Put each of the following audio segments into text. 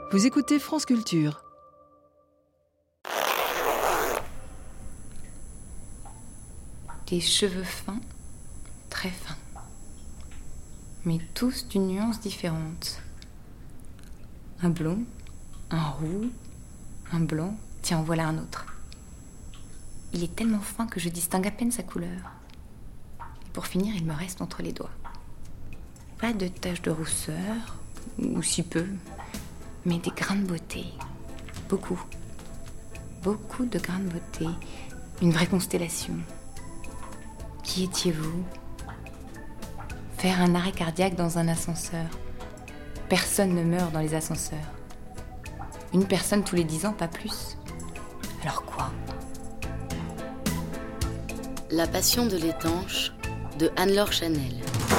Vous écoutez France Culture. Des cheveux fins, très fins, mais tous d'une nuance différente. Un blond, un roux, un blanc, tiens, en voilà un autre. Il est tellement fin que je distingue à peine sa couleur. Et pour finir, il me reste entre les doigts. Pas de taches de rousseur, ou si peu, mais des grains de beauté. Beaucoup. Beaucoup de grains de beauté. Une vraie constellation. Qui étiez-vous ? Faire un arrêt cardiaque dans un ascenseur. Personne ne meurt dans les ascenseurs. Une personne tous les 10 ans, pas plus. Alors quoi ? La passion de l'étanche de Anne-Laure Chanel.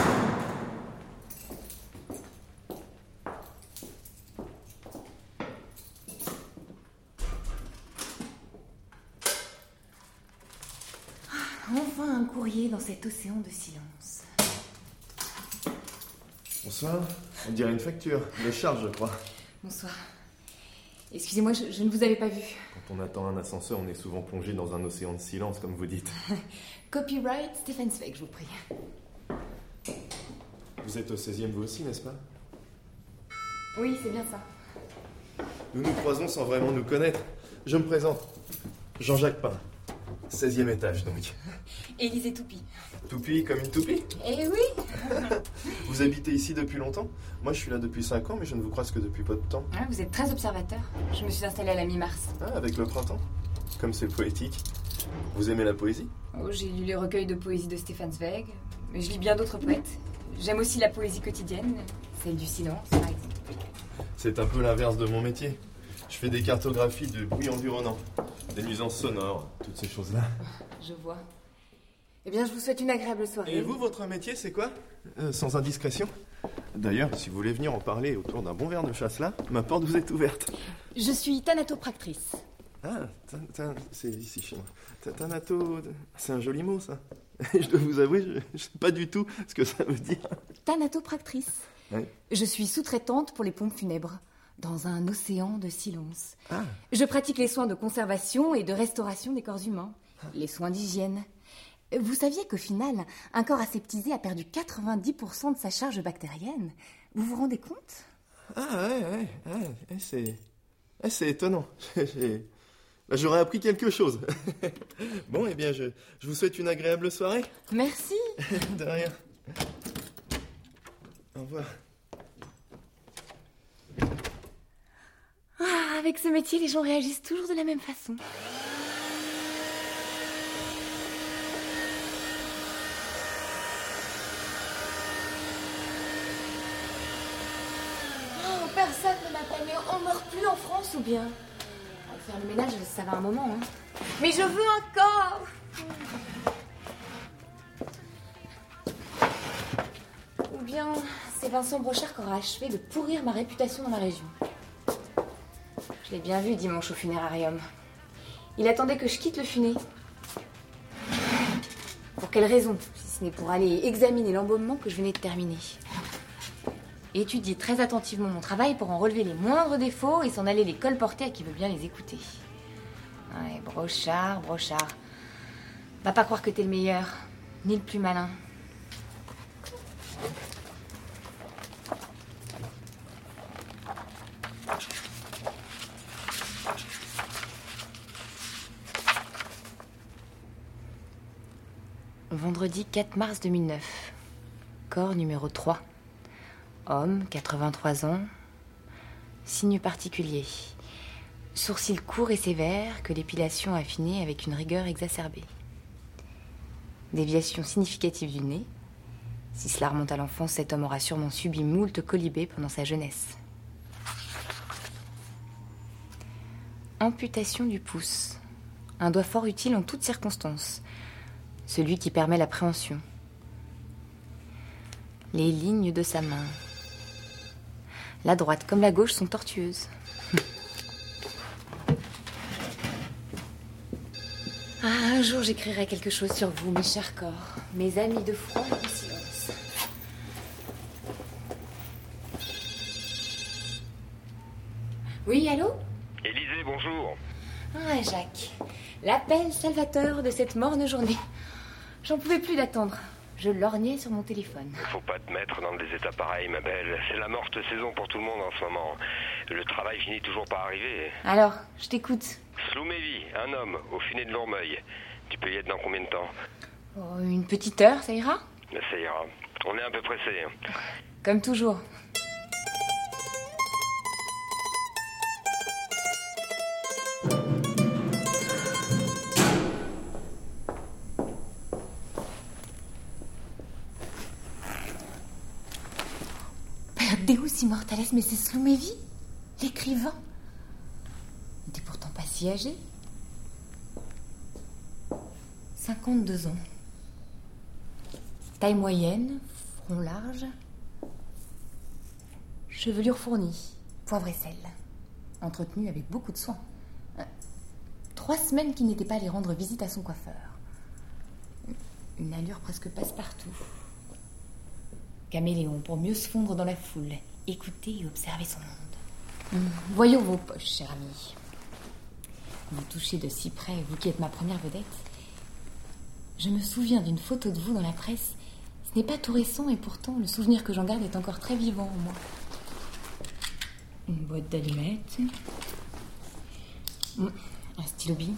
Enfin un courrier dans cet océan de silence. Bonsoir, on dirait une facture, de charge je crois. Bonsoir. Excusez-moi, je ne vous avais pas vu. Quand on attend un ascenseur, on est souvent plongé dans un océan de silence, comme vous dites. Copyright Stéphane Zweig, je vous prie. Vous êtes au 16e vous aussi, n'est-ce pas ? Oui, c'est bien ça. Nous nous croisons sans vraiment nous connaître. Je me présente. Jean-Jacques Pain. 16e étage donc. Élisée Toupie. Toupie comme une toupie ? Eh oui. Vous habitez ici depuis longtemps ? Moi je suis là depuis 5 ans, mais je ne vous croise que depuis peu de temps. Ah, vous êtes très observateur. Je me suis installée à la mi-mars. Ah, avec le printemps ? Comme c'est poétique. Vous aimez la poésie ? Oh, j'ai lu les recueils de poésie de Stéphane Zweig, mais je lis bien d'autres poètes. J'aime aussi la poésie quotidienne, celle du silence, par exemple. C'est un peu l'inverse de mon métier. Je fais des cartographies de bruit environnant, des nuisances sonores, toutes ces choses-là. Je vois. Eh bien, je vous souhaite une agréable soirée. Et vous, votre métier, c'est quoi ? Sans indiscrétion ? D'ailleurs, si vous voulez venir en parler autour d'un bon verre de chasse-là, ma porte vous est ouverte. Je suis thanatopractrice. Ah, c'est ici chez moi. Thanato, c'est un joli mot, ça. Je dois vous avouer, je ne sais pas du tout ce que ça veut dire. Thanatopractrice. Oui. Je suis sous-traitante pour les pompes funèbres, dans un océan de silence. Ah. Je pratique les soins de conservation et de restauration des corps humains, les soins d'hygiène. Vous saviez qu'au final, un corps aseptisé a perdu 90% de sa charge bactérienne ? Vous vous rendez compte ? Ah, ouais, c'est étonnant. J'aurais appris quelque chose. Bon, eh bien, je vous souhaite une agréable soirée. Merci. De rien. Au revoir. Ah, avec ce métier, les gens réagissent toujours de la même façon. Oh, personne ne m'appelle, mais on meurt plus en France ou bien ? Faire le ménage, ça va un moment, hein. Mais je veux un corps. Ou bien, c'est Vincent Brochard qui aura achevé de pourrir ma réputation dans la région. Je l'ai bien vu dimanche au funérarium. Il attendait que je quitte le funé. Pour quelle raison, si ce n'est pour aller examiner l'embaumement que je venais de terminer. Étudier très attentivement mon travail pour en relever les moindres défauts et s'en aller les colporter à qui veut bien les écouter. Ouais, Brochard. Va pas croire que t'es le meilleur, ni le plus malin. Vendredi 4 mars 2009. Corps numéro 3. Homme, 83 ans. Signe particulier. Sourcils courts et sévères que l'épilation a affinés avec une rigueur exacerbée. Déviation significative du nez. Si cela remonte à l'enfance, cet homme aura sûrement subi moult colibés pendant sa jeunesse. Amputation du pouce. Un doigt fort utile en toutes circonstances. Celui qui permet l'appréhension. Les lignes de sa main. La droite comme la gauche sont tortueuses. Ah, un jour j'écrirai quelque chose sur vous, mes chers corps, mes amis de froid et de silence. Oui, allô? Élisée, bonjour. Ah, Jacques. L'appel salvateur de cette morne journée. J'en pouvais plus d'attendre. Je lorgnais sur mon téléphone. Faut pas te mettre dans des états pareils, ma belle. C'est la morte saison pour tout le monde en ce moment. Le travail finit toujours par arriver. Alors, je t'écoute. Slumevi, un homme, au finet de Lourmeuil. Tu peux y être dans combien de temps? Oh, une petite heure, ça ira? Ça ira. On est un peu pressé. Comme toujours. Père Deus Immortales, mais c'est Slumevi, l'écrivain. Il n'était pourtant pas si âgé. 52 ans. Taille moyenne, front large, chevelure fournie, poivre et sel, entretenu avec beaucoup de soin. 3 semaines qu'il n'était pas allé rendre visite à son coiffeur. Une allure presque passe-partout. Caméléon pour mieux se fondre dans la foule, écouter et observer son monde. Voyons vos poches, cher ami. Vous touchez de si près, vous qui êtes ma première vedette. Je me souviens d'une photo de vous dans la presse. Ce n'est pas tout récent et pourtant le souvenir que j'en garde est encore très vivant en moi. Une boîte d'allumettes. Un stylo bille.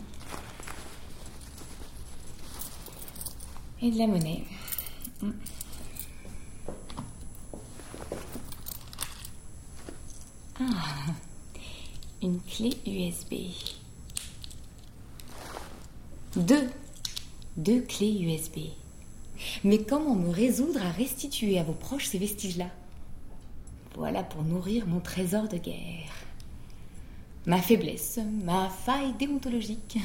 Et de la monnaie. Ah, une clé USB. Deux clés USB. Mais comment me résoudre à restituer à vos proches ces vestiges-là? Voilà pour nourrir mon trésor de guerre. Ma faiblesse, ma faille déontologique.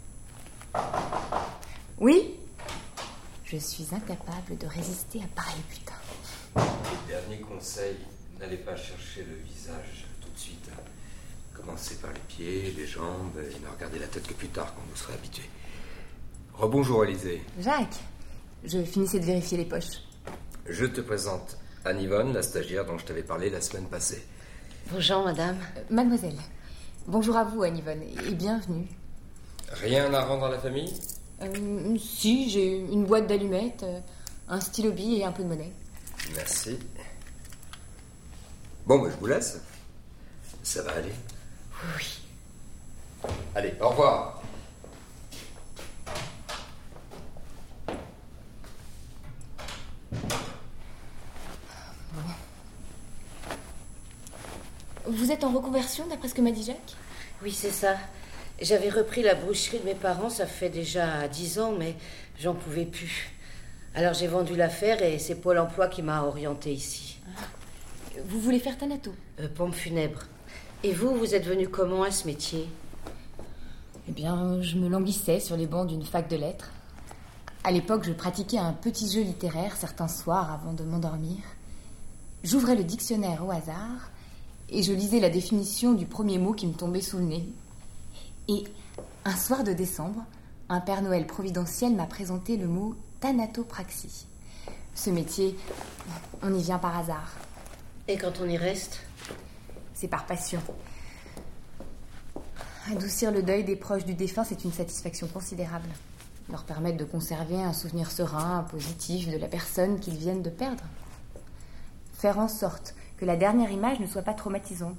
Oui? Je suis incapable de résister à pareil putain. Dernier conseil, n'allez pas chercher le visage tout de suite. Commencez par les pieds, les jambes, et ne regardez la tête que plus tard quand vous serez habitué. Rebonjour, Élisée. Jacques, je finissais de vérifier les poches. Je te présente Anne-Yvonne, la stagiaire dont je t'avais parlé la semaine passée. Bonjour, madame. Mademoiselle, bonjour à vous, Anne-Yvonne, et bienvenue. Rien à rendre à la famille? Si, j'ai une boîte d'allumettes, un stylo bille et un peu de monnaie. Merci. Bon, je vous laisse. Ça va aller? Oui. Allez, au revoir. Vous êtes en reconversion, d'après ce que m'a dit Jacques? Oui, c'est ça. J'avais repris la boucherie de mes parents, ça fait déjà 10 ans, mais j'en pouvais plus. Alors j'ai vendu l'affaire et c'est Pôle emploi qui m'a orientée ici. Vous voulez faire Thanato? Pompe funèbre. Et vous êtes venu comment à ce métier? Eh bien, je me languissais sur les bancs d'une fac de lettres. À l'époque, je pratiquais un petit jeu littéraire certains soirs avant de m'endormir. J'ouvrais le dictionnaire au hasard et je lisais la définition du premier mot qui me tombait sous le nez. Et un soir de décembre, un Père Noël providentiel m'a présenté le mot thanatopraxie. Ce métier, on y vient par hasard. Et quand on y reste? C'est par passion. Adoucir le deuil des proches du défunt, c'est une satisfaction considérable. Leur permettre de conserver un souvenir serein, positif de la personne qu'ils viennent de perdre. Faire en sorte que la dernière image ne soit pas traumatisante.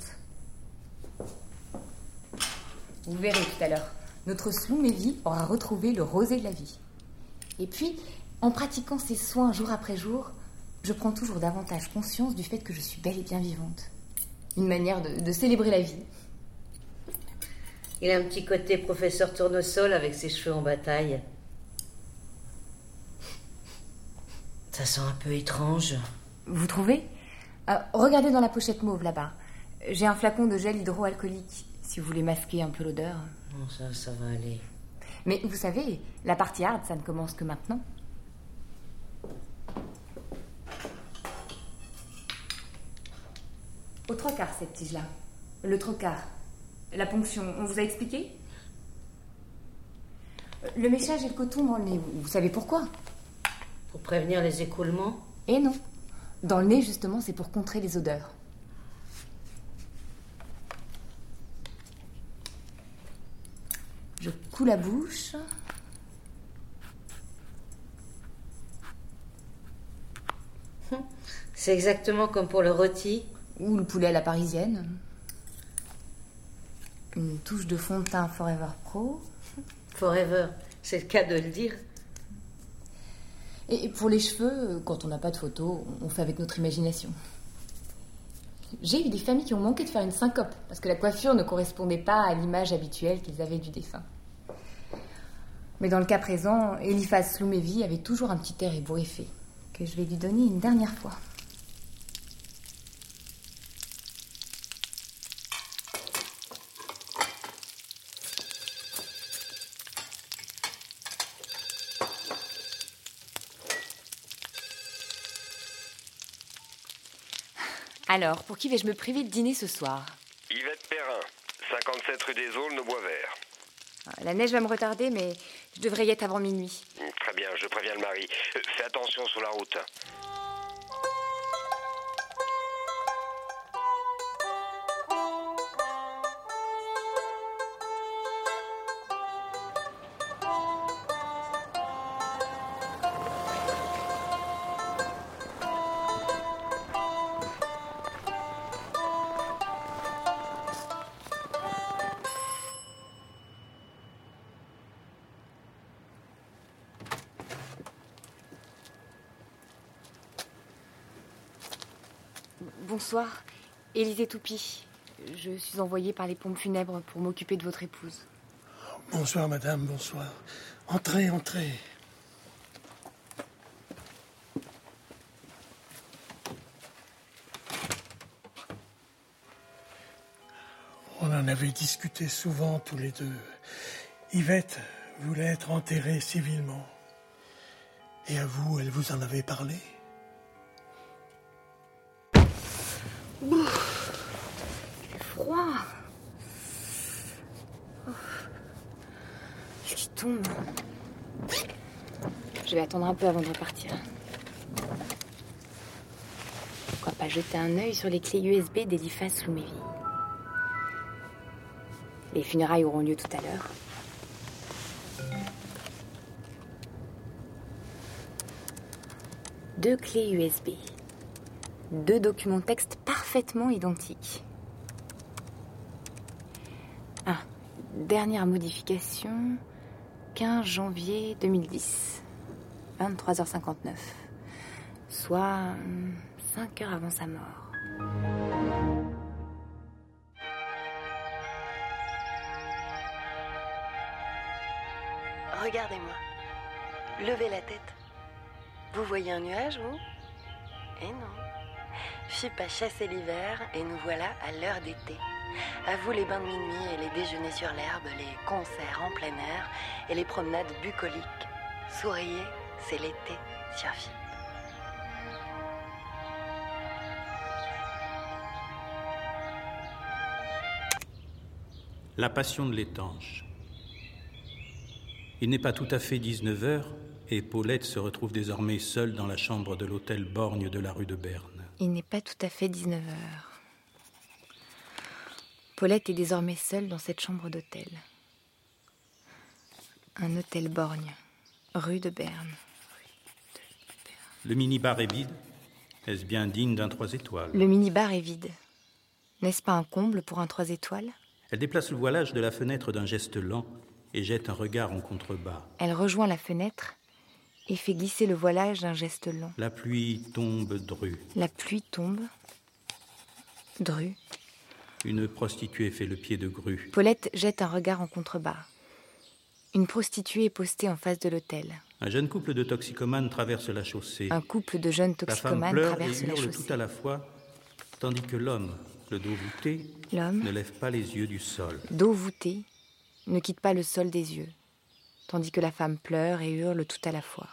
Vous verrez tout à l'heure, notre Slumevi aura retrouvé le rosé de la vie. Et puis, en pratiquant ces soins jour après jour, je prends toujours davantage conscience du fait que je suis bel et bien vivante. Une manière de célébrer la vie. Il a un petit côté professeur tournesol avec ses cheveux en bataille. Ça sent un peu étrange. Vous trouvez? Regardez dans la pochette mauve là-bas. J'ai un flacon de gel hydroalcoolique, si vous voulez masquer un peu l'odeur. Non, ça va aller. Mais vous savez, la partie hard, ça ne commence que maintenant. Au 3/4, cette tige-là. Le 3/4. La ponction, on vous a expliqué? Le méchage et le coton dans le nez, vous savez pourquoi? Pour prévenir les écoulements? Eh non. Dans le nez, justement, c'est pour contrer les odeurs. coup la bouche. C'est exactement comme pour le rôti. Ou le poulet à la parisienne. Une touche de fond de teint Forever Pro. Forever, c'est le cas de le dire. Et pour les cheveux, quand on n'a pas de photos, on fait avec notre imagination. J'ai eu des familles qui ont manqué de faire une syncope parce que la coiffure ne correspondait pas à l'image habituelle qu'ils avaient du défunt. Mais dans le cas présent, Eliphas Loumévi avait toujours un petit air ébouriffé que je vais lui donner une dernière fois. Alors, pour qui vais-je me priver de dîner ce soir? Yvette Perrin, 57 rue des Aules, Boisvert. La neige va me retarder, mais je devrais y être avant minuit. Très bien, je préviens le mari. Fais attention sur la route. Bonsoir, Élisée Toupie. Je suis envoyée par les pompes funèbres pour m'occuper de votre épouse. Bonsoir, madame, bonsoir. Entrez, entrez. On en avait discuté souvent tous les deux. Yvette voulait être enterrée civilement. Et à vous, elle vous en avait parlé ? C'est froid. Ce qui tombe. Je vais attendre un peu avant de repartir. Pourquoi pas jeter un œil sur les clés USB d'Eliphas Loumévi. Les funérailles auront lieu tout à l'heure. Deux clés USB. Deux documents texte parfaitement identiques. Ah, dernière modification, 15 janvier 2010, 23h59, soit 5 heures avant sa mort. Regardez-moi. Levez la tête. Vous voyez un nuage, vous ? Eh non. Philippe a chassé l'hiver et nous voilà à l'heure d'été. À vous les bains de minuit et les déjeuners sur l'herbe, les concerts en plein air et les promenades bucoliques. Souriez, c'est l'été sur Philippe. La passion de l'étanche. Il n'est pas tout à fait 19h et Paulette se retrouve désormais seule dans la chambre de l'hôtel Borgne de la rue de Berne. Il n'est pas tout à fait 19h. Paulette est désormais seule dans cette chambre d'hôtel. Un hôtel Borgne, rue de Berne. Le minibar est vide. Est-ce bien digne d'un 3 étoiles ? Le minibar est vide. N'est-ce pas un comble pour un 3 étoiles ? Elle déplace le voilage de la fenêtre d'un geste lent et jette un regard en contrebas. Elle rejoint la fenêtre et fait glisser le voilage d'un geste lent. La pluie tombe dru. La pluie tombe dru. Une prostituée fait le pied de grue. Paulette jette un regard en contrebas. Une prostituée est postée en face de l'hôtel. Un jeune couple de toxicomanes traverse la chaussée. Un couple de jeunes La femme toxicomanes pleure traverse et la hurle chaussée. tout à la fois, tandis que l'homme, le dos voûté, L'homme, ne lève pas les yeux du sol. dos voûté, ne quitte pas le sol des yeux, tandis que la femme pleure et hurle tout à la fois.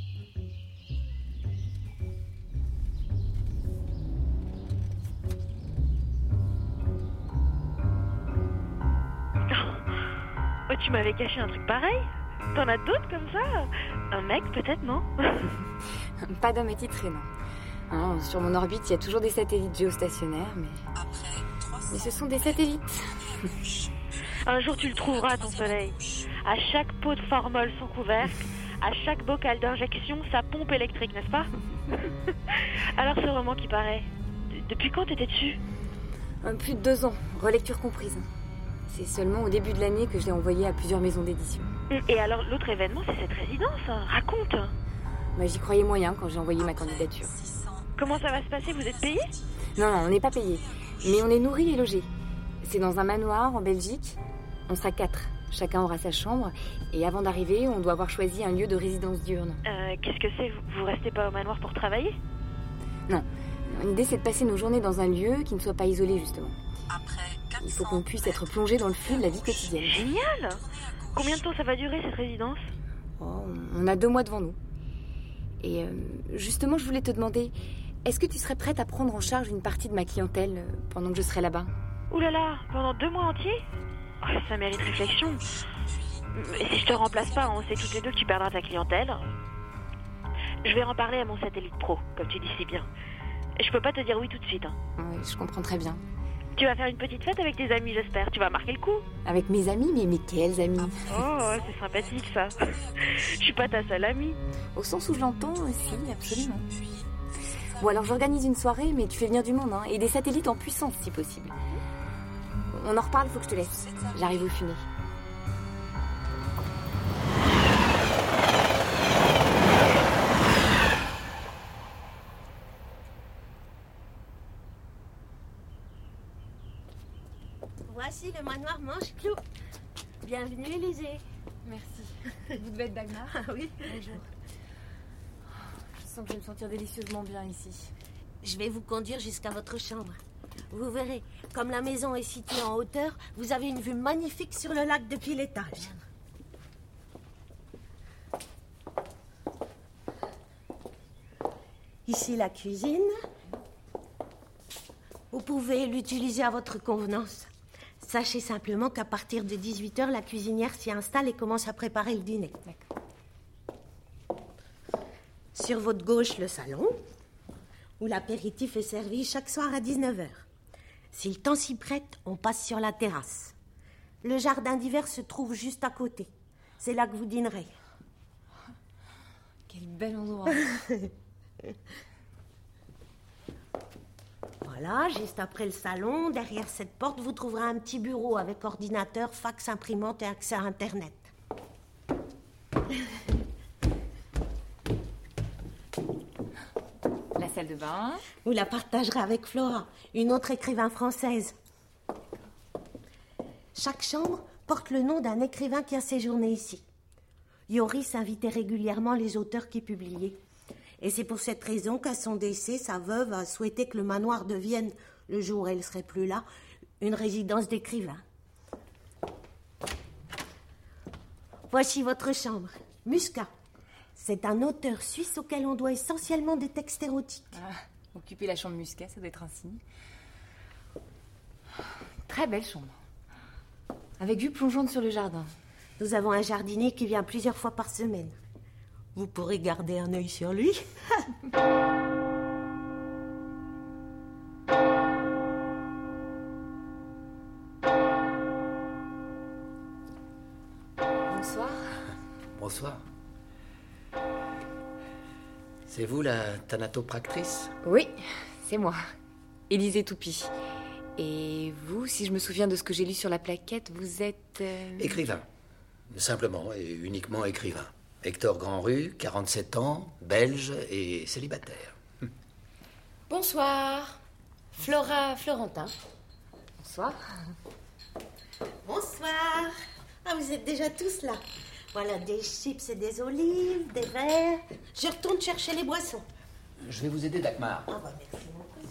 Oh, tu m'avais caché un truc pareil? T'en as d'autres comme ça? Un mec peut-être, non? Pas d'homme attitré, non. Hein, sur mon orbite, il y a toujours des satellites géostationnaires, mais ce sont des satellites. Un jour, tu le trouveras, ton soleil. À chaque pot de formol sans couvercle, à chaque bocal d'injection, sa pompe électrique, n'est-ce pas? Alors, ce roman qui paraît, depuis quand t'étais dessus? Plus de 2 ans, relecture comprise. C'est seulement au début de l'année que je l'ai envoyé à plusieurs maisons d'édition. Et alors, l'autre événement, c'est cette résidence. Raconte. J'y croyais moyen quand j'ai envoyé ma candidature. Comment ça va se passer? Vous êtes payé? Non, on n'est pas payé. Mais on est nourri et logé. C'est dans un manoir en Belgique. On sera 4. Chacun aura sa chambre. Et avant d'arriver, on doit avoir choisi un lieu de résidence diurne. Qu'est-ce que c'est? Vous restez pas au manoir pour travailler? Non. L'idée, c'est de passer nos journées dans un lieu qui ne soit pas isolé, justement. Il faut qu'on puisse être plongé dans le flux de la vie quotidienne. Génial! Combien de temps ça va durer, cette résidence? On a 2 mois devant nous. Et justement, je voulais te demander, est-ce que tu serais prête à prendre en charge une partie de ma clientèle pendant que je serai là-bas? Ouh là là, pendant 2 mois entiers? Ça mérite réflexion. Et si je te remplace pas, on sait toutes les deux que tu perdras ta clientèle. Je vais en parler à mon satellite pro, comme tu dis si bien. Je peux pas te dire oui tout de suite. Oui, je comprends très bien. Tu vas faire une petite fête avec tes amis, j'espère. Tu vas marquer le coup. Avec mes amis? Mais quels amis? Oh, c'est sympathique ça. Je suis pas ta seule amie. Au sens où je l'entends, si, absolument. Bon, alors j'organise une soirée, mais tu fais venir du monde, et des satellites en puissance si possible. On en reparle, faut que je te laisse. J'arrive au funé. Voici le manoir Manche-Clou. Bienvenue, Élysée. Merci. Vous devez être Dagmar? Ah oui. Bonjour. Je sens que je vais me sentir délicieusement bien ici. Je vais vous conduire jusqu'à votre chambre. Vous verrez, comme la maison est située en hauteur, vous avez une vue magnifique sur le lac depuis l'étage. Ici la cuisine. Vous pouvez l'utiliser à votre convenance. Sachez simplement qu'à partir de 18h, la cuisinière s'y installe et commence à préparer le dîner. D'accord. Sur votre gauche, le salon, où l'apéritif est servi chaque soir à 19h. Si le temps s'y prête, on passe sur la terrasse. Le jardin d'hiver se trouve juste à côté. C'est là que vous dînerez. Quel bel endroit. Voilà, juste après le salon, derrière cette porte, vous trouverez un petit bureau avec ordinateur, fax, imprimante et accès à Internet. La salle de bain. Vous la partagerez avec Flora, une autre écrivain française. Chaque chambre porte le nom d'un écrivain qui a séjourné ici. Yoris invitait régulièrement les auteurs qui publiaient. Et c'est pour cette raison qu'à son décès, sa veuve a souhaité que le manoir devienne, le jour où elle ne serait plus là, une résidence d'écrivain. Voici votre chambre, Muscat. C'est un auteur suisse auquel on doit essentiellement des textes érotiques. Occuper la chambre Muscat, ça doit être un signe. Très belle chambre. Avec vue plongeante sur le jardin. Nous avons un jardinier qui vient plusieurs fois par semaine. Vous pourrez garder un œil sur lui. Bonsoir. Bonsoir. C'est vous la thanatopractrice? Oui, c'est moi. Élysée Toupie. Et vous, si je me souviens de ce que j'ai lu sur la plaquette, vous êtes... Écrivain. Simplement et uniquement écrivain. Hector Grandrue, 47 ans, belge et célibataire. Bonsoir. Flora Florentin. Bonsoir. Bonsoir. Ah, vous êtes déjà tous là. Voilà des chips et des olives, des verres. Je retourne chercher les boissons. Je vais vous aider, Dagmar. Ah bah merci beaucoup,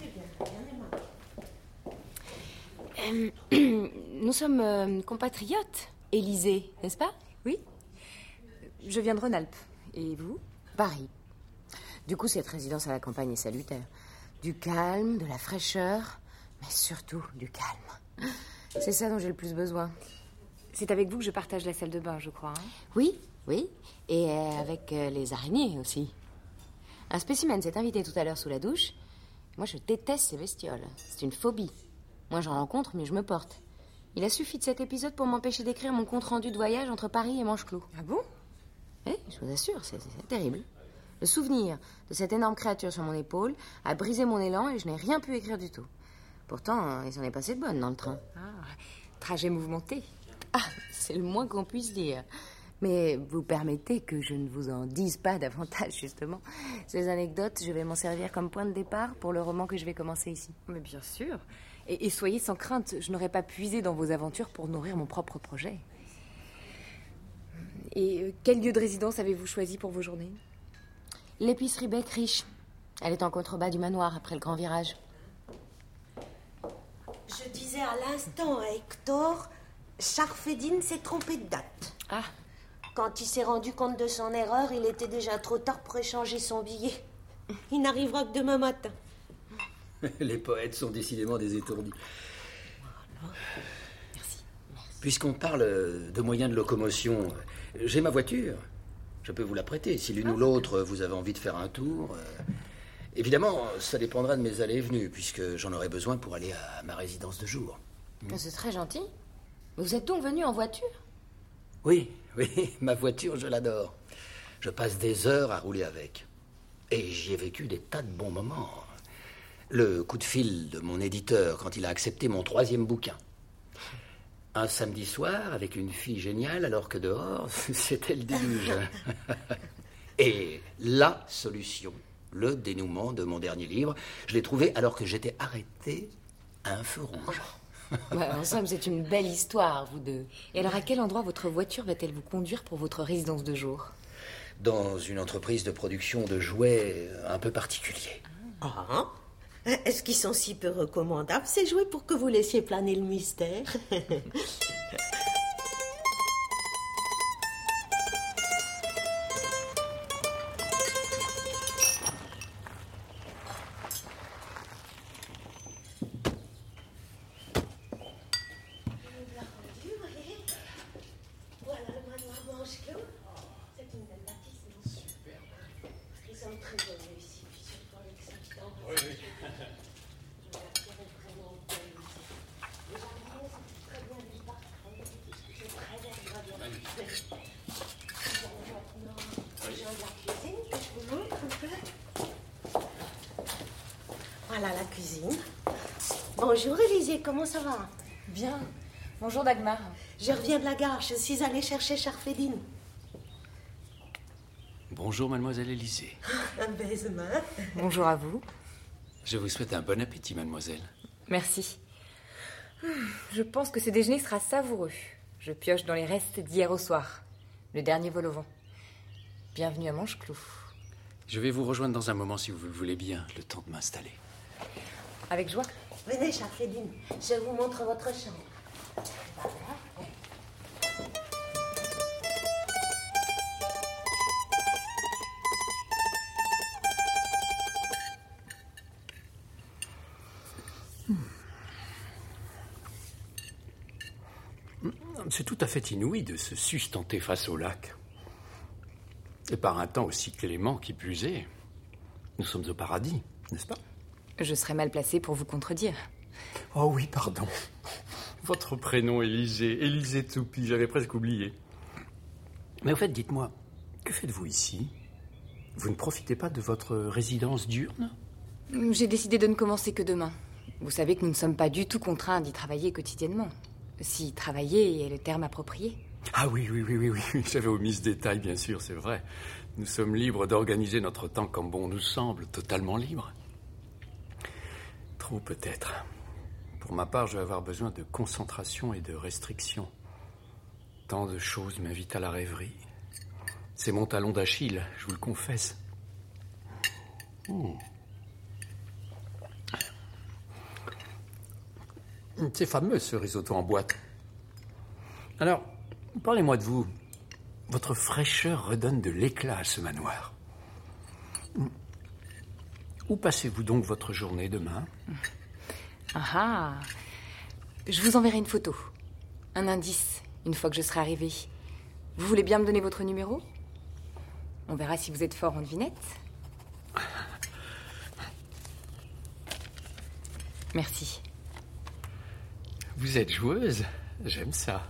c'est bien. Nous sommes compatriotes, Élysée, n'est-ce pas? Oui. Je viens de Rhône-Alpes. Et vous? Paris. Du coup, cette résidence à la campagne est salutaire. Du calme, de la fraîcheur, mais surtout du calme. C'est ça dont j'ai le plus besoin. C'est avec vous que je partage la salle de bain, je crois. Oui, oui. Et avec les araignées aussi. Un spécimen s'est invité tout à l'heure sous la douche. Moi, je déteste ces bestioles. C'est une phobie. Moi, j'en rencontre, mais je me porte. Il a suffi de cet épisode pour m'empêcher d'écrire mon compte-rendu de voyage entre Paris et Mancheclou. Ah bon? Eh, je vous assure, c'est terrible. Le souvenir de cette énorme créature sur mon épaule a brisé mon élan et je n'ai rien pu écrire du tout. Pourtant, il s'en est passé de bonnes dans le train. Ah, trajet mouvementé. Ah, c'est le moins qu'on puisse dire. Mais vous permettez que je ne vous en dise pas davantage, justement. Ces anecdotes, je vais m'en servir comme point de départ pour le roman que je vais commencer ici. Mais bien sûr. Et soyez sans crainte, je n'aurais pas puisé dans vos aventures pour nourrir mon propre projet. Et quel lieu de résidence avez-vous choisi pour vos journées? L'épicerie Bec Riche. Elle est en contrebas du manoir, après le grand virage. Je disais à l'instant à Hector, Sharfedin s'est trompé de date. Ah. Quand il s'est rendu compte de son erreur, il était déjà trop tard pour échanger son billet. Il n'arrivera que demain matin. Les poètes sont décidément des étourdis. Merci. Puisqu'on parle de moyens de locomotion, j'ai ma voiture. Je peux vous la prêter si l'une ou l'autre vous avez envie de faire un tour. Évidemment, ça dépendra de mes allées et venues, puisque j'en aurai besoin pour aller à ma résidence de jour. C'est très gentil. Vous êtes donc venu en voiture? Oui, ma voiture, je l'adore. Je passe des heures à rouler avec. Et j'y ai vécu des tas de bons moments. Le coup de fil de mon éditeur quand il a accepté mon 3e bouquin. Un samedi soir avec une fille géniale alors que dehors, c'était le déluge. Et la solution, le dénouement de mon dernier livre, je l'ai trouvé alors que j'étais arrêté à un feu rouge. En somme, c'est une belle histoire, vous deux. Et alors, à quel endroit votre voiture va-t-elle vous conduire pour votre résidence de jour? Dans une entreprise de production de jouets un peu particulier. Ah, est-ce qu'ils sont si peu recommandables, ces jouets, pour que vous laissiez planer le mystère? Voilà le manoir Mancheclou. C'est une belle bâtisse, non? Super. Ils sont très jolis ici, puis surtout avec cette dent. Oui. Je la dirais vraiment belle ici. Les jardiniers sont très bien mis par terre. C'est très agréable. Magnifique. Maintenant, les gens de la cuisine, que je vous montre un peu. Voilà la cuisine. Bonjour Élisée, comment ça va? Bien. Bonjour Dagmar. Je reviens de la gare, je suis allée chercher Sharfedin. Bonjour, mademoiselle Élisée. Un baise-main. Bonjour à vous. Je vous souhaite un bon appétit, mademoiselle. Merci. Je pense que ce déjeuner sera savoureux. Je pioche dans les restes d'hier au soir. Le dernier vol au vent. Bienvenue à Mancheclou. Je vais vous rejoindre dans un moment si vous le voulez bien, le temps de m'installer. Avec joie. Venez, Sharfedin, je vous montre votre chambre. C'est tout à fait inouï de se sustenter face au lac. Et par un temps aussi clément qui plus est. Nous sommes au paradis, n'est-ce pas? Je serais mal placée pour vous contredire. Oh oui, pardon. Votre prénom, Élisée. Élisée Toupie, j'avais presque oublié. Mais au fait, dites-moi, que faites-vous ici? Vous ne profitez pas de votre résidence diurne? J'ai décidé de ne commencer que demain. Vous savez que nous ne sommes pas du tout contraints d'y travailler quotidiennement. Si travailler est le terme approprié. Ah oui, j'avais omis ce détail, bien sûr, c'est vrai. Nous sommes libres d'organiser notre temps comme bon nous semble, totalement libres. Trop peut-être. Pour ma part, je vais avoir besoin de concentration et de restriction. Tant de choses m'invitent à la rêverie. C'est mon talon d'Achille, je vous le confesse. C'est fameux, ce risotto en boîte. Alors, parlez-moi de vous. Votre fraîcheur redonne de l'éclat à ce manoir. Où passez-vous donc votre journée demain? Je vous enverrai une photo. Un indice, une fois que je serai arrivée. Vous voulez bien me donner votre numéro? On verra si vous êtes fort en devinette. Merci. Vous êtes joueuse? J'aime ça.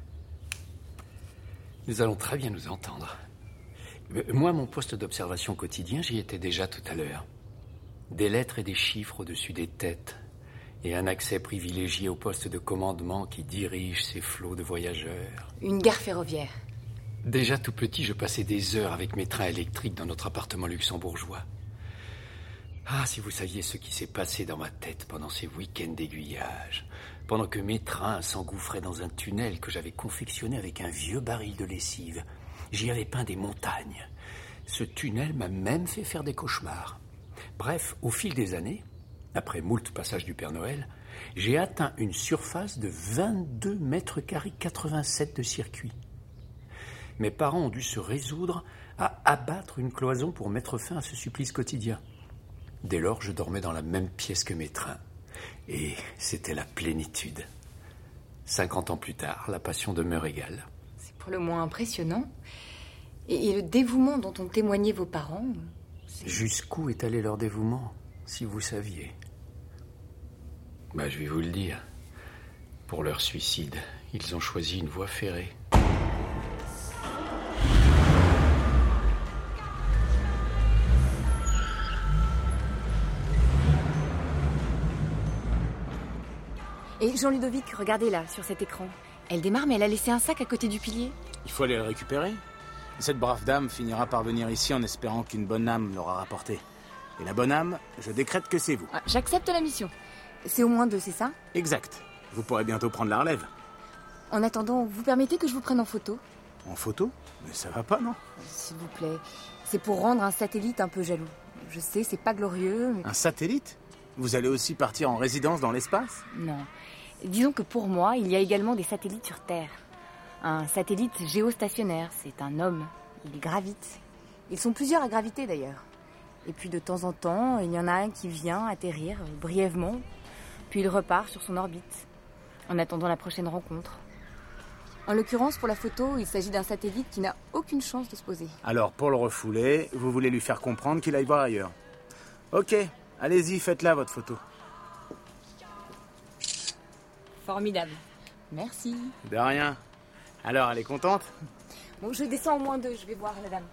Nous allons très bien nous entendre. Moi, mon poste d'observation quotidien, j'y étais déjà tout à l'heure. Des lettres et des chiffres au-dessus des têtes. Et un accès privilégié au poste de commandement qui dirige ces flots de voyageurs. Une gare ferroviaire. Déjà tout petit, je passais des heures avec mes trains électriques dans notre appartement luxembourgeois. Ah, si vous saviez ce qui s'est passé dans ma tête pendant ces week-ends d'aiguillage, pendant que mes trains s'engouffraient dans un tunnel que j'avais confectionné avec un vieux baril de lessive. J'y avais peint des montagnes. Ce tunnel m'a même fait faire des cauchemars. Bref, au fil des années, après moult passages du Père Noël, j'ai atteint une surface de 22 mètres carrés 87 de circuit. Mes parents ont dû se résoudre à abattre une cloison pour mettre fin à ce supplice quotidien. Dès lors, je dormais dans la même pièce que mes trains. Et c'était la plénitude. 50 ans plus tard, la passion demeure égale. C'est pour le moins impressionnant. Et le dévouement dont ont témoigné vos parents... Jusqu'où est allé leur dévouement, si vous saviez? Je vais vous le dire. Pour leur suicide, ils ont choisi une voie ferrée. Et Jean-Ludovic, regardez là, sur cet écran. Elle démarre, mais elle a laissé un sac à côté du pilier. Il faut aller le récupérer. Cette brave dame finira par venir ici en espérant qu'une bonne âme l'aura rapporté. Et la bonne âme, je décrète que c'est vous. Ah, j'accepte la mission. C'est au moins 2, c'est ça? Exact. Vous pourrez bientôt prendre la relève. En attendant, vous permettez que je vous prenne en photo? En photo? Mais ça va pas, non? S'il vous plaît. C'est pour rendre un satellite un peu jaloux. Je sais, c'est pas glorieux, mais... Un satellite? Vous allez aussi partir en résidence dans l'espace? Non. Disons que pour moi, il y a également des satellites sur Terre. Un satellite géostationnaire, c'est un homme. Il gravite. Ils sont plusieurs à graviter d'ailleurs. Et puis de temps en temps, il y en a un qui vient atterrir brièvement, puis il repart sur son orbite, en attendant la prochaine rencontre. En l'occurrence, pour la photo, il s'agit d'un satellite qui n'a aucune chance de se poser. Alors, pour le refouler, vous voulez lui faire comprendre qu'il aille voir ailleurs. Ok, allez-y, faites-la votre photo. Formidable. Merci. De rien. Alors, elle est contente? Bon, je descends au moins 2, je vais voir la dame.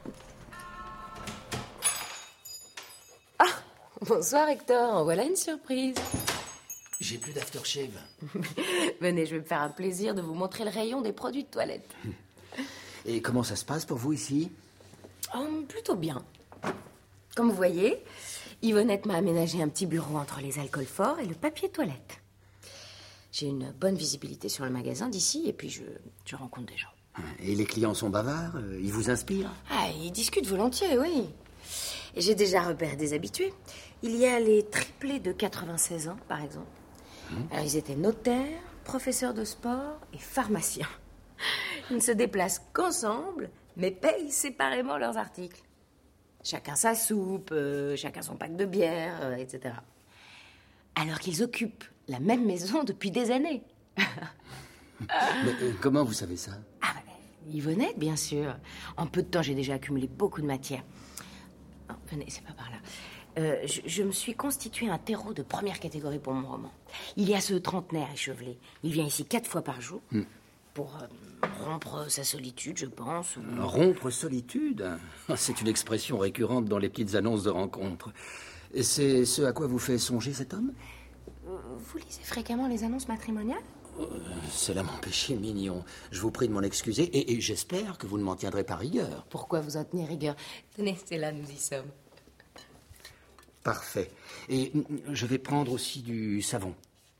Ah, bonsoir Hector, voilà une surprise. J'ai plus d'aftershave. Venez, je vais me faire un plaisir de vous montrer le rayon des produits de toilette. Et comment ça se passe pour vous ici? Plutôt bien. Comme vous voyez, Yvonnette m'a aménagé un petit bureau entre les alcools forts et le papier toilette. J'ai une bonne visibilité sur le magasin d'ici et puis je rencontre des gens. Et les clients sont bavards? Ils vous inspirent? Ah, ils discutent volontiers, oui. Et j'ai déjà repéré des habitués. Il y a les triplés de 96 ans, par exemple. Alors, ils étaient notaires, professeurs de sport et pharmaciens. Ils ne se déplacent qu'ensemble, mais payent séparément leurs articles. Chacun sa soupe, chacun son pack de bière, etc. Alors qu'ils occupent la même maison depuis des années. Mais comment vous savez ça? Yvonnette, bien sûr. En peu de temps, j'ai déjà accumulé beaucoup de matière. Oh, venez, c'est pas par là. Je me suis constitué un terreau de première catégorie pour mon roman. Il y a ce trentenaire échevelé. Il vient ici 4 fois par jour pour rompre sa solitude, je pense. Rompre solitude? C'est une expression récurrente dans les petites annonces de rencontres. C'est ce à quoi vous fait songer cet homme? Vous lisez fréquemment les annonces matrimoniales? C'est là mon péché mignon. Je vous prie de m'en excuser et j'espère que vous ne m'en tiendrez pas rigueur. Pourquoi vous en tenez rigueur? Tenez, c'est là, nous y sommes. Parfait. Et je vais prendre aussi du savon.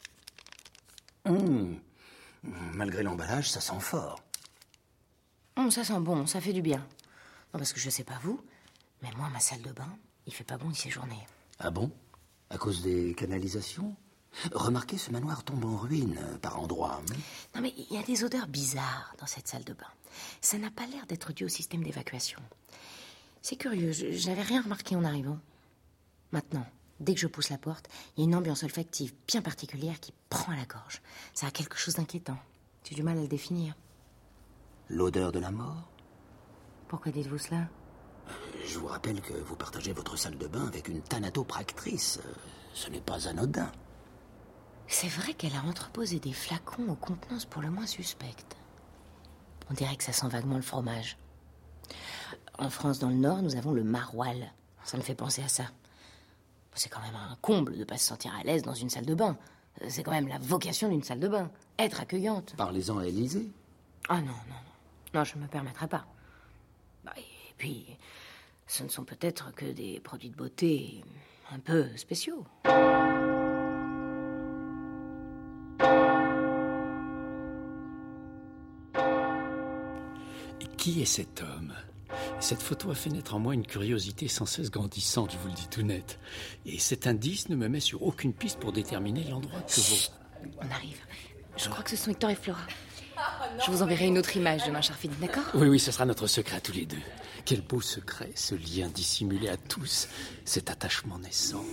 Malgré l'emballage, ça sent fort. Ça sent bon, ça fait du bien. Non, parce que je sais pas vous, mais moi, ma salle de bain, il fait pas bon ces journées. Ah bon? À cause des canalisations? Remarquez, ce manoir tombe en ruine par endroits. Non, mais il y a des odeurs bizarres dans cette salle de bain. Ça n'a pas l'air d'être dû au système d'évacuation. C'est curieux, je n'avais rien remarqué en arrivant. Maintenant, dès que je pousse la porte, il y a une ambiance olfactive bien particulière qui prend à la gorge. Ça a quelque chose d'inquiétant. J'ai du mal à le définir. L'odeur de la mort? Pourquoi dites-vous cela? Je vous rappelle que vous partagez votre salle de bain avec une thanatopractrice. Ce n'est pas anodin. C'est vrai qu'elle a entreposé des flacons aux contenances pour le moins suspectes. On dirait que ça sent vaguement le fromage. En France, dans le Nord, nous avons le maroilles. Ça me fait penser à ça. C'est quand même un comble de ne pas se sentir à l'aise dans une salle de bain. C'est quand même la vocation d'une salle de bain. Être accueillante. Parlez-en à Élysée. Ah non, non, non. Non, je ne me permettrai pas. Et puis, ce ne sont peut-être que des produits de beauté un peu spéciaux. Qui est cet homme ? Cette photo a fait naître en moi une curiosité sans cesse grandissante, je vous le dis tout net. Et cet indice ne me met sur aucune piste pour déterminer l'endroit que vous... On arrive. Je crois que ce sont Hector et Flora. Je vous enverrai une autre image demain, cher Philippe, d'accord ? Oui, ce sera notre secret à tous les deux. Quel beau secret, ce lien dissimulé à tous, cet attachement naissant.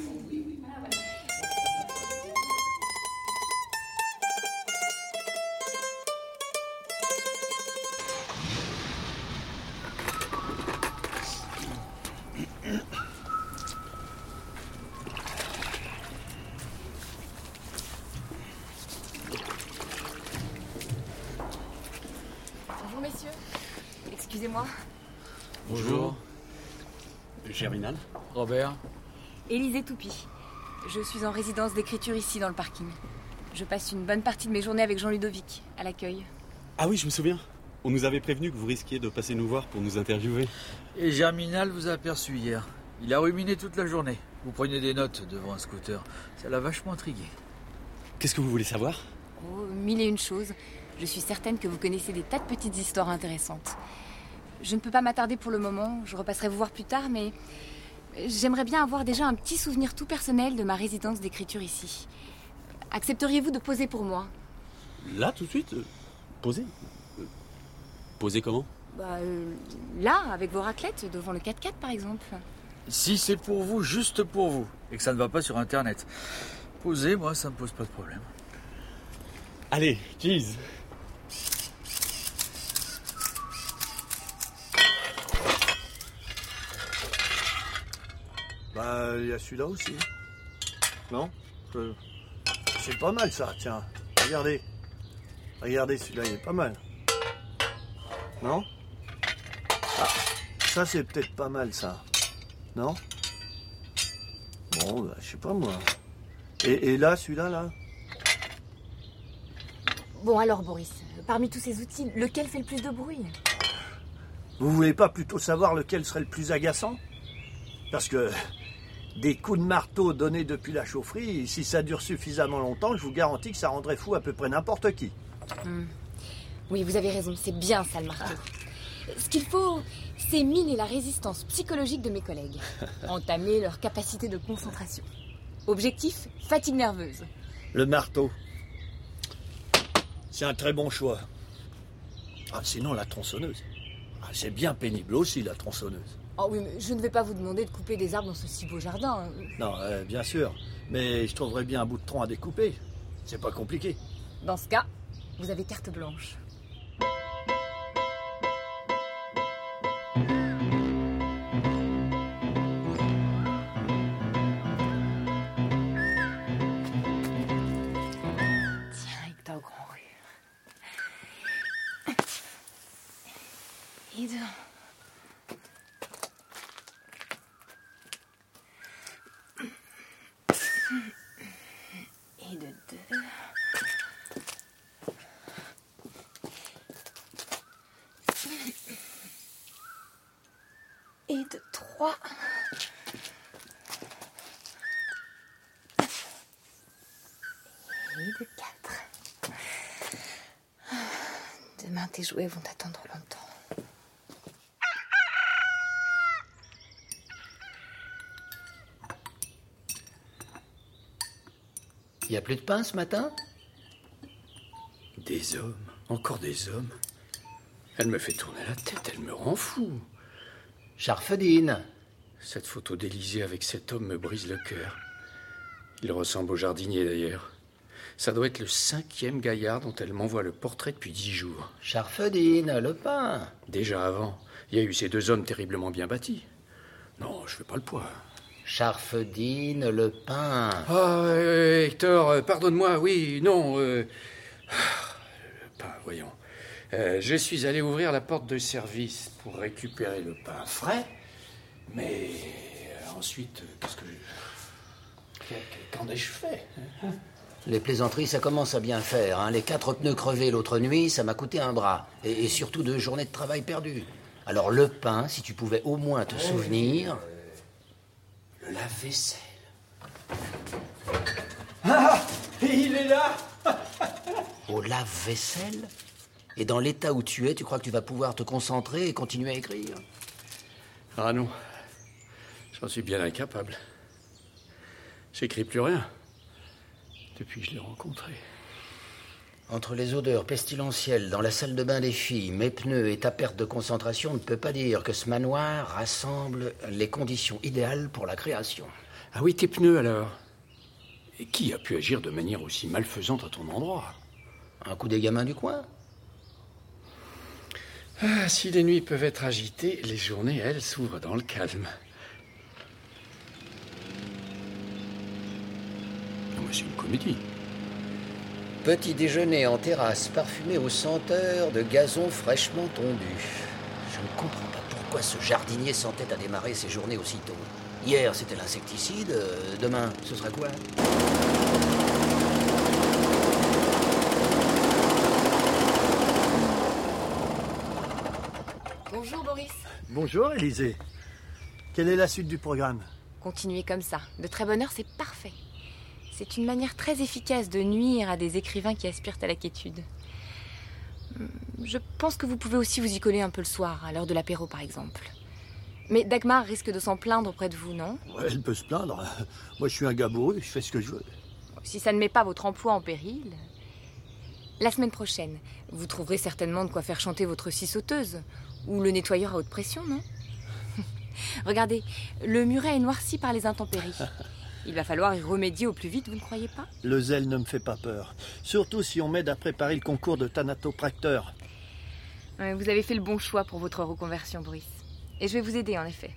Bonjour, messieurs. Excusez-moi. Bonjour. Germinal. Robert. Élisée Toupie. Je suis en résidence d'écriture ici, dans le parking. Je passe une bonne partie de mes journées avec Jean Ludovic, à l'accueil. Ah oui, je me souviens. On nous avait prévenu que vous risquiez de passer nous voir pour nous interviewer. Et Germinal vous a aperçu hier. Il a ruminé toute la journée. Vous preniez des notes devant un scooter. Ça l'a vachement intrigué. Qu'est-ce que vous voulez savoir ? Oh, 1001 choses. Je suis certaine que vous connaissez des tas de petites histoires intéressantes. Je ne peux pas m'attarder pour le moment, je repasserai vous voir plus tard, mais j'aimerais bien avoir déjà un petit souvenir tout personnel de ma résidence d'écriture ici. Accepteriez-vous de poser pour moi ? Là, tout de suite Poser Poser comment ? Là, avec vos raclettes, devant le 4x4 par exemple. Si c'est pour vous, juste pour vous, et que ça ne va pas sur Internet. Posez, moi, ça me pose pas de problème. Allez, cheese. Il y a celui-là aussi. Non ? C'est pas mal ça, tiens. Regardez. Regardez, celui-là, il est pas mal. Non ? Ah, ça c'est peut-être pas mal ça. Non ? Bon, je sais pas moi. Et là, celui-là, là ? Bon alors Boris, parmi tous ces outils, lequel fait le plus de bruit ? Vous voulez pas plutôt savoir lequel serait le plus agaçant ? Parce que des coups de marteau donnés depuis la chaufferie, si ça dure suffisamment longtemps, je vous garantis que ça rendrait fou à peu près n'importe qui. Oui, vous avez raison, c'est bien ça le marteau. Ce qu'il faut, c'est miner la résistance psychologique de mes collègues. Entamer leur capacité de concentration. Objectif, fatigue nerveuse. Le marteau. C'est un très bon choix. Sinon, la tronçonneuse. C'est bien pénible aussi, la tronçonneuse. Oh oui, mais je ne vais pas vous demander de couper des arbres dans ce si beau jardin. Non, bien sûr. Mais je trouverais bien un bout de tronc à découper. C'est pas compliqué. Dans ce cas, vous avez carte blanche. Tiens, Hector Grand-Rue. Et deux. Et de deux. Et de trois. Et de quatre. Demain, tes jouets vont t'attendre longtemps. Il n'y a plus de pain ce matin ? Des hommes, encore des hommes. Elle me fait tourner la tête, elle me rend fou. Charfedine. Cette photo d'Élysée avec cet homme me brise le cœur. Il ressemble au jardinier d'ailleurs. Ça doit être le 5e gaillard dont elle m'envoie le portrait depuis 10 jours. Charfedine, le pain. Déjà avant, il y a eu ces 2 hommes terriblement bien bâtis. Non, je fais pas le poids. Scharfedine, le pain. Ah, Hector, pardonne-moi, oui, non. Le pain, voyons. Je suis allé ouvrir la porte de service pour récupérer le pain frais, mais ensuite, qu'en ai-je fait? Les plaisanteries, ça commence à bien faire. Hein. Les 4 pneus crevés l'autre nuit, ça m'a coûté un bras. Et surtout 2 journées de travail perdues. Alors le pain, si tu pouvais au moins te souvenir... Le lave-vaisselle. Ah, il est là. Au lave-vaisselle? Et dans l'état où tu es, tu crois que tu vas pouvoir te concentrer et continuer à écrire? Ah non, j'en suis bien incapable. J'écris plus rien depuis que je l'ai rencontré. Entre les odeurs pestilentielles dans la salle de bain des filles, mes pneus et ta perte de concentration, on ne peut pas dire que ce manoir rassemble les conditions idéales pour la création. Ah oui, tes pneus alors? Et qui a pu agir de manière aussi malfaisante à ton endroit? Un coup des gamins du coin? Ah, si les nuits peuvent être agitées, les journées, elles, s'ouvrent dans le calme. Non, mais c'est une comédie. Petit déjeuner en terrasse parfumé aux senteurs de gazon fraîchement tondu. Je ne comprends pas pourquoi ce jardinier s'entête à démarrer ses journées aussitôt. Hier, c'était l'insecticide. Demain, ce sera quoi? Bonjour Boris. Bonjour Élisée. Quelle est la suite du programme? Continuez comme ça. De très bonne heure, c'est parfait. C'est une manière très efficace de nuire à des écrivains qui aspirent à la quiétude. Je pense que vous pouvez aussi vous y coller un peu le soir, à l'heure de l'apéro par exemple. Mais Dagmar risque de s'en plaindre auprès de vous, non? Ouais, elle peut se plaindre. Moi, je suis un gars bourru, je fais ce que je veux. Si ça ne met pas votre emploi en péril... La semaine prochaine, vous trouverez certainement de quoi faire chanter votre scie sauteuse. Ou le nettoyeur à haute pression, non? Regardez, le muret est noirci par les intempéries. Il va falloir y remédier au plus vite, vous ne croyez pas? Le zèle ne me fait pas peur. Surtout si on m'aide à préparer le concours de thanatopracteur. Vous avez fait le bon choix pour votre reconversion, Boris. Et je vais vous aider, en effet.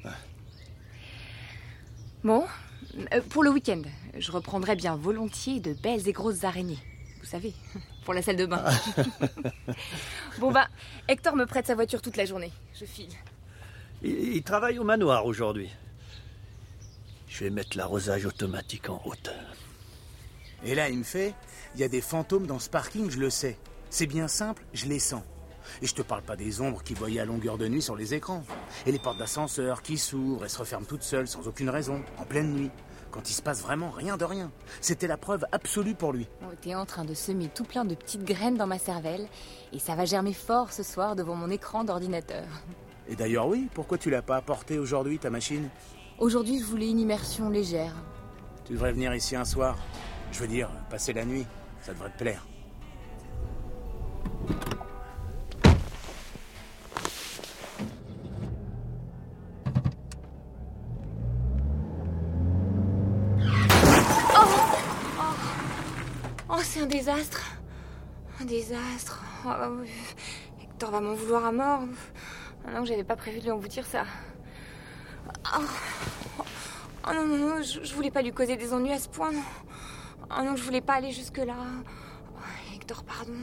Bon, pour le week-end, je reprendrai bien volontiers de belles et grosses araignées. Vous savez, pour la salle de bain. Bon Hector me prête sa voiture toute la journée. Je file. Il travaille au manoir aujourd'hui. Je vais mettre l'arrosage automatique en route. Et là, il me fait, il y a des fantômes dans ce parking, je le sais. C'est bien simple, je les sens. Et je te parle pas des ombres qui voyaient à longueur de nuit sur les écrans. Et les portes d'ascenseur qui s'ouvrent et se referment toutes seules, sans aucune raison, en pleine nuit. Quand il se passe vraiment rien de rien. C'était la preuve absolue pour lui. T'es en train de semer tout plein de petites graines dans ma cervelle. Et ça va germer fort ce soir devant mon écran d'ordinateur. Et d'ailleurs, oui, pourquoi tu l'as pas apporté aujourd'hui, ta machine? Aujourd'hui, je voulais une immersion légère. Tu devrais venir ici un soir. Je veux dire, passer la nuit. Ça devrait te plaire. Oh, c'est un désastre. Un désastre. Hector va m'en vouloir à mort. Ah non, j'avais pas prévu de lui en vous dire ça. Oh non, je voulais pas lui causer des ennuis à ce point, non. Oh non, je voulais pas aller jusque-là. Oh, Hector, pardon.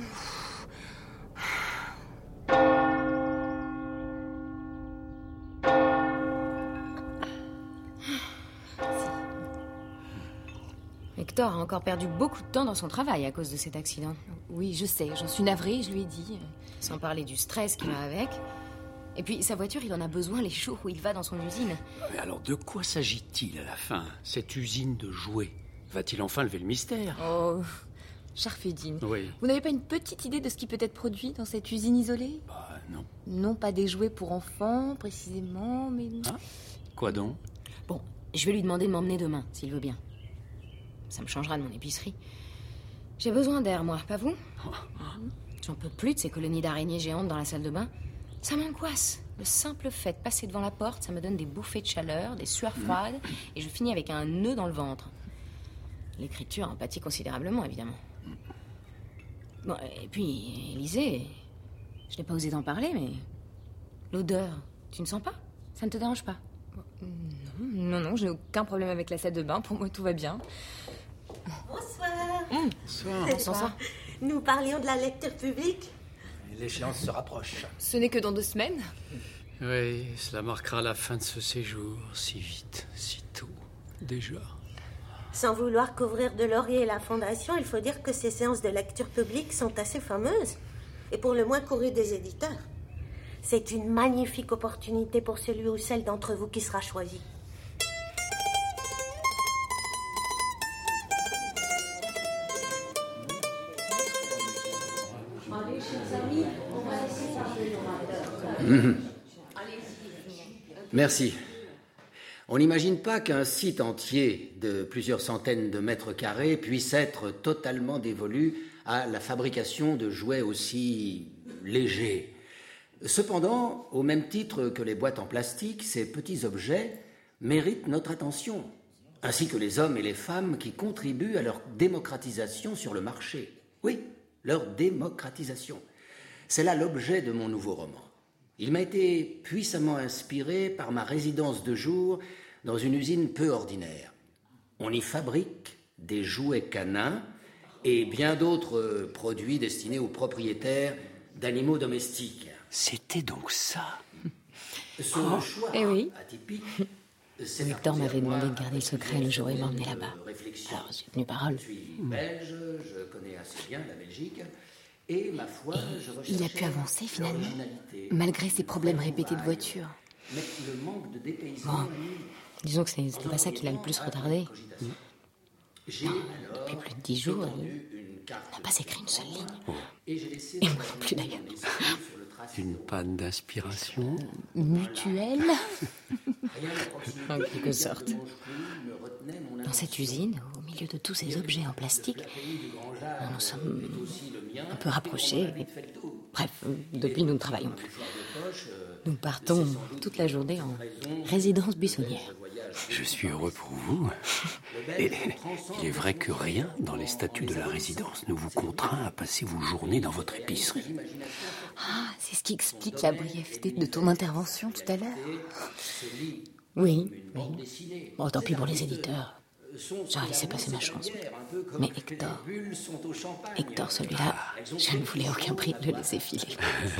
Hector a encore perdu beaucoup de temps dans son travail à cause de cet accident. Oui, je sais, j'en suis navrée, je lui ai dit. Sans parler du stress qui va avec. Et puis, sa voiture, il en a besoin les jours où il va dans son usine. Mais alors, de quoi s'agit-il à la fin? Cette usine de jouets? Va-t-il enfin lever le mystère? Oh, Scharfedine. Oui. Vous n'avez pas une petite idée de ce qui peut être produit dans cette usine isolée? Non. Non, pas des jouets pour enfants, précisément, mais... Ah, quoi donc? Bon, je vais lui demander de m'emmener demain, s'il veut bien. Ça me changera de mon épicerie. J'ai besoin d'air, moi, pas vous? J'en peux plus de ces colonies d'araignées géantes dans la salle de bain. Ça m'angoisse. Le simple fait de passer devant la porte, ça me donne des bouffées de chaleur, des sueurs froides, et je finis avec un nœud dans le ventre. L'écriture en pâtit considérablement, évidemment. Bon, et puis, Élisée, je n'ai pas osé t'en parler, mais... L'odeur, tu ne sens pas? Ça ne te dérange pas? Non. Non, je n'ai aucun problème avec la salle de bain. Pour moi, tout va bien. Bonsoir. Bonsoir. Nous parlions de la lecture publique. L'échéance se rapproche. Ce n'est que dans 2 semaines. Oui, cela marquera la fin de ce séjour. Si vite, si tôt. Déjà. Sans vouloir couvrir de laurier la fondation, il faut dire que ces séances de lecture publique sont assez fameuses. Et pour le moins courues des éditeurs. C'est une magnifique opportunité pour celui ou celle d'entre vous qui sera choisi. Allez, chers amis, on va essayer d'arriver. Merci. On n'imagine pas qu'un site entier de plusieurs centaines de mètres carrés puisse être totalement dévolu à la fabrication de jouets aussi légers. Cependant, au même titre que les boîtes en plastique, ces petits objets méritent notre attention, ainsi que les hommes et les femmes qui contribuent à leur démocratisation sur le marché. Oui, leur démocratisation. C'est là l'objet de mon nouveau roman. Il m'a été puissamment inspiré par ma résidence de jour dans une usine peu ordinaire. On y fabrique des jouets canins et bien d'autres produits destinés aux propriétaires d'animaux domestiques. C'était donc ça. Ce choix atypique, c'est Victor m'avait demandé de garder le secret le jour où il m'a emmené là-bas. Alors j'ai tenu parole. Je suis belge, je connais assez bien la Belgique. Et ma foi, il a pu avancer finalement, malgré ses problèmes répétés de voiture. Mais le manque de dépaysement... Disons que c'était pas ça qui l'a le plus retardé. Non, depuis plus de 10 jours, il n'a pas écrit une seule ligne. Et moi non plus d'ailleurs. Une panne d'inspiration mutuelle. En quelque sorte. Dans cette usine, au milieu de tous ces objets en plastique, nous nous sommes un peu rapprochés. Et... Bref, depuis nous ne travaillons plus. Nous partons toute la journée en résidence buissonnière. Je suis heureux pour vous. Et il est vrai que rien dans les statuts de la résidence ne vous contraint à passer vos journées dans votre épicerie. Ah, c'est ce qui explique la brièveté de ton intervention tout à l'heure. Oui. Bon, tant pis pour les éditeurs. J'aurais laissé passer ma chance. Mais Hector, celui-là, je ne voulais à aucun prix le laisser filer.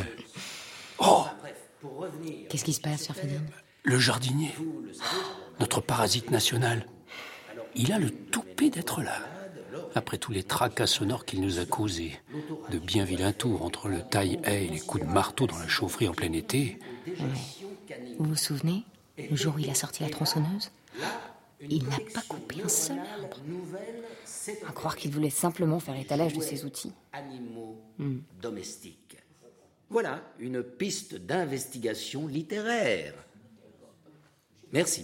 Oh! Qu'est-ce qui se passe, cher Fadine? Le jardinier, notre parasite national, il a le toupet d'être là. Après tous les tracas sonores qu'il nous a causés, de bien vilains tours entre le taille-haie et les coups de marteau dans la chaufferie en plein été. Ouais. Vous vous souvenez, le jour où il a sorti la tronçonneuse? Il n'a pas coupé un seul arbre. À croire qu'il voulait simplement faire étalage de ses outils. Animaux domestiques. Voilà une piste d'investigation littéraire. Merci.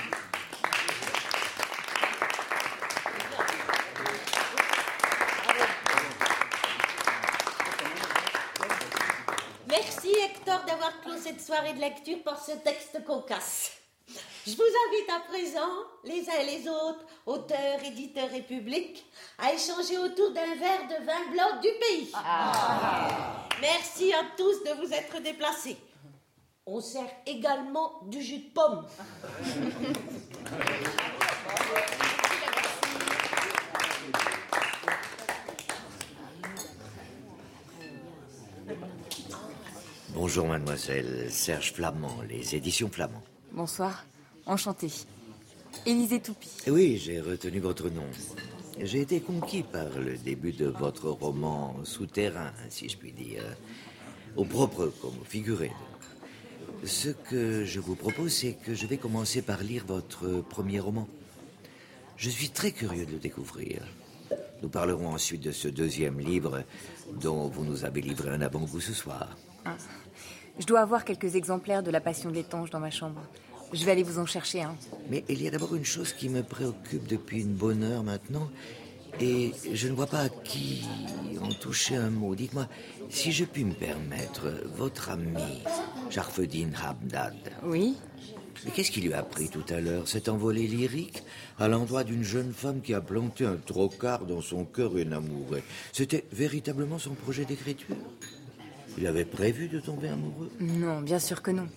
Merci Hector d'avoir clos cette soirée de lecture par ce texte cocasse. Je vous invite à présent, les uns et les autres, auteurs, éditeurs et publics, à échanger autour d'un verre de vin blanc du pays. Merci à tous de vous être déplacés. On sert également du jus de pomme. Bonjour mademoiselle, Serge Flamand, les éditions Flamand. Bonsoir, enchantée. Élisée Toupy. Oui, j'ai retenu votre nom. J'ai été conquis par le début de votre roman souterrain, si je puis dire. Au propre comme au figuré. Ce que je vous propose, c'est que je vais commencer par lire votre premier roman. Je suis très curieux de le découvrir. Nous parlerons ensuite de ce deuxième livre dont vous nous avez livré un avant-goût ce soir. Ah. Je dois avoir quelques exemplaires de La Passion de l'étanche dans ma chambre. Je vais aller vous en chercher un. Mais il y a d'abord une chose qui me préoccupe depuis une bonne heure maintenant, et je ne vois pas à qui en toucher un mot. Dites-moi, si je puis me permettre, votre ami, Sharfeddin Hamdad. Oui. Mais qu'est-ce qui lui a pris tout à l'heure, cet envolé lyrique à l'endroit d'une jeune femme qui a planté un trocard dans son cœur énamouré? C'était véritablement son projet d'écriture? Il avait prévu de tomber amoureux? Non, bien sûr que non.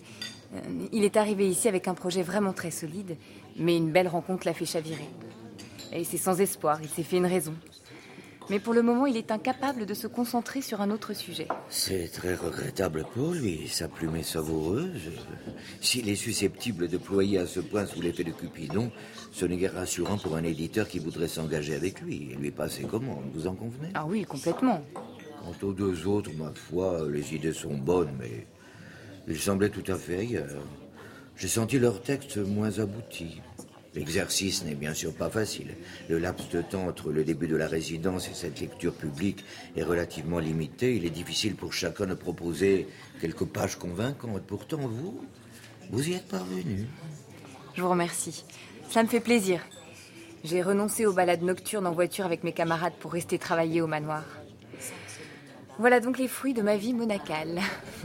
Il est arrivé ici avec un projet vraiment très solide, mais une belle rencontre l'a fait chavirer. Et c'est sans espoir, il s'est fait une raison. Mais pour le moment, il est incapable de se concentrer sur un autre sujet. C'est très regrettable pour lui. Sa plume est savoureuse. S'il est susceptible de ployer à ce point sous l'effet de Cupidon, ce n'est guère rassurant pour un éditeur qui voudrait s'engager avec lui et lui passer commandes. Vous en convenez? Ah oui, complètement. Quant aux deux autres, ma foi, les idées sont bonnes, mais ils semblaient tout à fait ailleurs. J'ai senti leur texte moins abouti. L'exercice n'est bien sûr pas facile. Le laps de temps entre le début de la résidence et cette lecture publique est relativement limité. Il est difficile pour chacun de proposer quelques pages convaincantes. Pourtant, vous y êtes parvenu. Je vous remercie. Ça me fait plaisir. J'ai renoncé aux balades nocturnes en voiture avec mes camarades pour rester travailler au manoir. Voilà donc les fruits de ma vie monacale.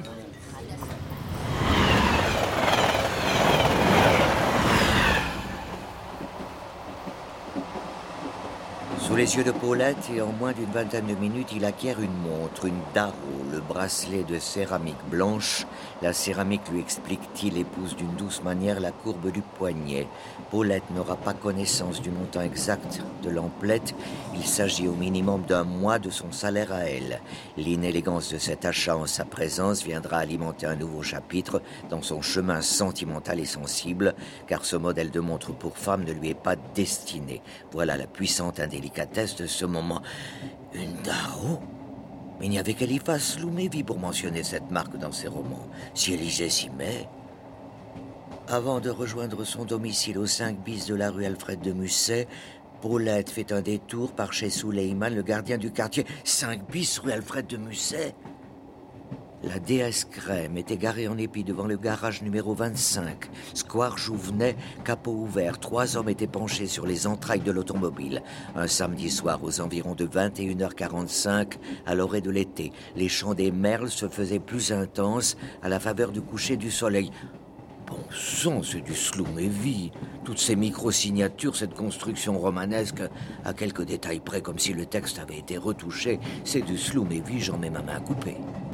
Sous les yeux de Paulette, et en moins d'une vingtaine de minutes, il acquiert une montre, une Darrow, le bracelet de céramique blanche. La céramique, lui explique-t-il, épouse d'une douce manière la courbe du poignet. Paulette n'aura pas connaissance du montant exact de l'emplette. Il s'agit au minimum d'un mois de son salaire à elle. L'inélégance de cet achat en sa présence viendra alimenter un nouveau chapitre dans son chemin sentimental et sensible, car ce modèle de montre pour femme ne lui est pas destiné. Voilà la puissante indélicatesse de ce moment. Une Darrow? Il n'y avait qu'Eliphas Sloumevy pour mentionner cette marque dans ses romans. Si Élisée s'y met... Avant de rejoindre son domicile au 5 bis de la rue Alfred de Musset, Paulette fait un détour par chez Souleyman, le gardien du quartier. 5 bis rue Alfred de Musset? La déesse Crème est égarée en épi devant le garage numéro 25. Square Jouvenet, capot ouvert. 3 hommes étaient penchés sur les entrailles de l'automobile. Un samedi soir aux environs de 21h45, à l'orée de l'été. Les chants des merles se faisaient plus intenses à la faveur du coucher du soleil. Bon sang, c'est du Sloumevy. Toutes ces micro-signatures, cette construction romanesque, à quelques détails près, comme si le texte avait été retouché. C'est du Sloumevy, j'en mets ma main coupée.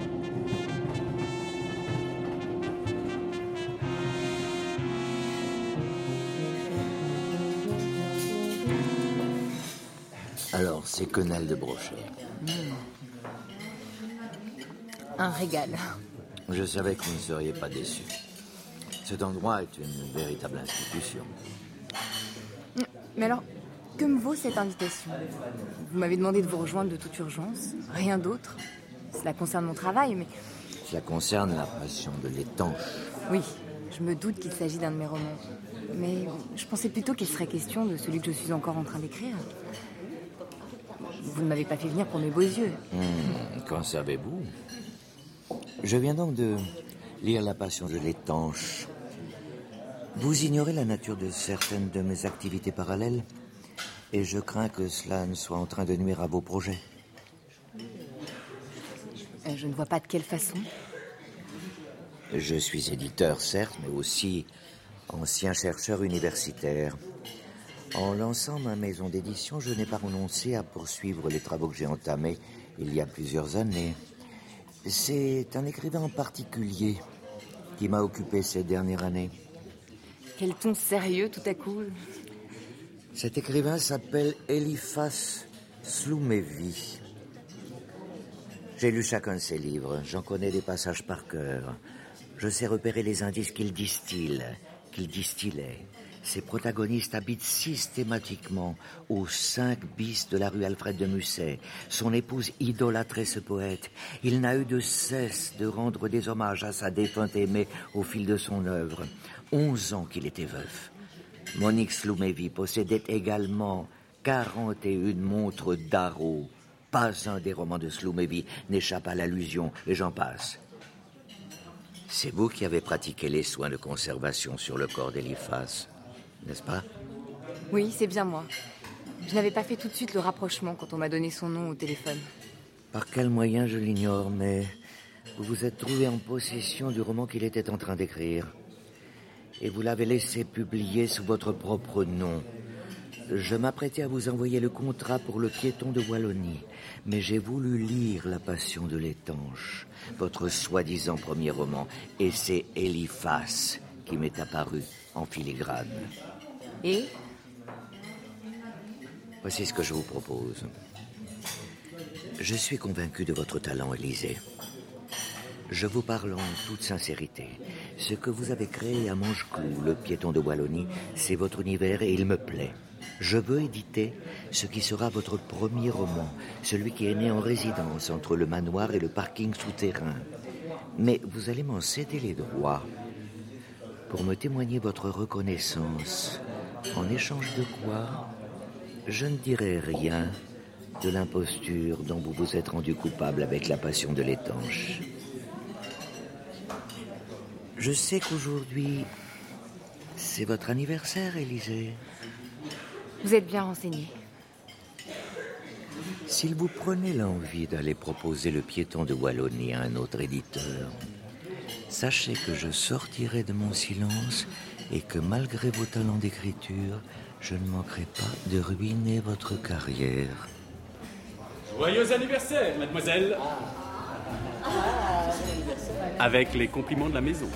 Alors, c'est quenelle de brochet. Un régal. Je savais que vous ne seriez pas déçus. Cet endroit est une véritable institution. Mais alors, que me vaut cette invitation? Vous m'avez demandé de vous rejoindre de toute urgence. Rien d'autre. Cela concerne mon travail, mais... Cela concerne la passion de l'étanche. Oui, je me doute qu'il s'agit d'un de mes romans. Mais je pensais plutôt qu'il serait question de celui que je suis encore en train d'écrire. Vous ne m'avez pas fait venir pour mes beaux yeux. Qu'en savez-vous? Je viens donc de lire La Passion de l'étanche. Vous ignorez la nature de certaines de mes activités parallèles, et je crains que cela ne soit en train de nuire à vos projets. Je ne vois pas de quelle façon. Je suis éditeur, certes, mais aussi ancien chercheur universitaire. En lançant ma maison d'édition, je n'ai pas renoncé à poursuivre les travaux que j'ai entamés il y a plusieurs années. C'est un écrivain en particulier qui m'a occupé ces dernières années. Quel ton sérieux tout à coup. Cet écrivain s'appelle Eliphas Sloumevy. J'ai lu chacun de ses livres, j'en connais des passages par cœur. Je sais repérer les indices qu'il distille, qu'il distillait. Ses protagonistes habitent systématiquement au 5 bis de la rue Alfred de Musset. Son épouse idolâtrait ce poète. Il n'a eu de cesse de rendre des hommages à sa défunte aimée au fil de son œuvre. 11 ans qu'il était veuf. Monique Sloumevy possédait également 41 montres Darrow. Pas un des romans de Sloumevy n'échappe à l'allusion, et j'en passe. C'est vous qui avez pratiqué les soins de conservation sur le corps d'Eliphas, n'est-ce pas? Oui, c'est bien moi. Je n'avais pas fait tout de suite le rapprochement quand on m'a donné son nom au téléphone. Par quel moyen, je l'ignore, mais vous vous êtes trouvé en possession du roman qu'il était en train d'écrire. Et vous l'avez laissé publier sous votre propre nom. Je m'apprêtais à vous envoyer le contrat pour le piéton de Wallonie, mais j'ai voulu lire La Passion de l'étanche, votre soi-disant premier roman, et c'est Eliphas qui m'est apparu en filigrane. Et? Voici ce que je vous propose. Je suis convaincu de votre talent, Élisée. Je vous parle en toute sincérité. Ce que vous avez créé à Mancheclou, le piéton de Wallonie, c'est votre univers et il me plaît. Je veux éditer ce qui sera votre premier roman, celui qui est né en résidence entre le manoir et le parking souterrain. Mais vous allez m'en céder les droits pour me témoigner votre reconnaissance, en échange de quoi je ne dirai rien de l'imposture dont vous vous êtes rendu coupable avec La Passion de l'étanche. Je sais qu'aujourd'hui, c'est votre anniversaire, Élisée. Vous êtes bien renseigné. S'il vous prenait l'envie d'aller proposer le piéton de Wallonie à un autre éditeur, sachez que je sortirai de mon silence et que malgré vos talents d'écriture, je ne manquerai pas de ruiner votre carrière. Joyeux anniversaire, mademoiselle. Avec les compliments de la maison.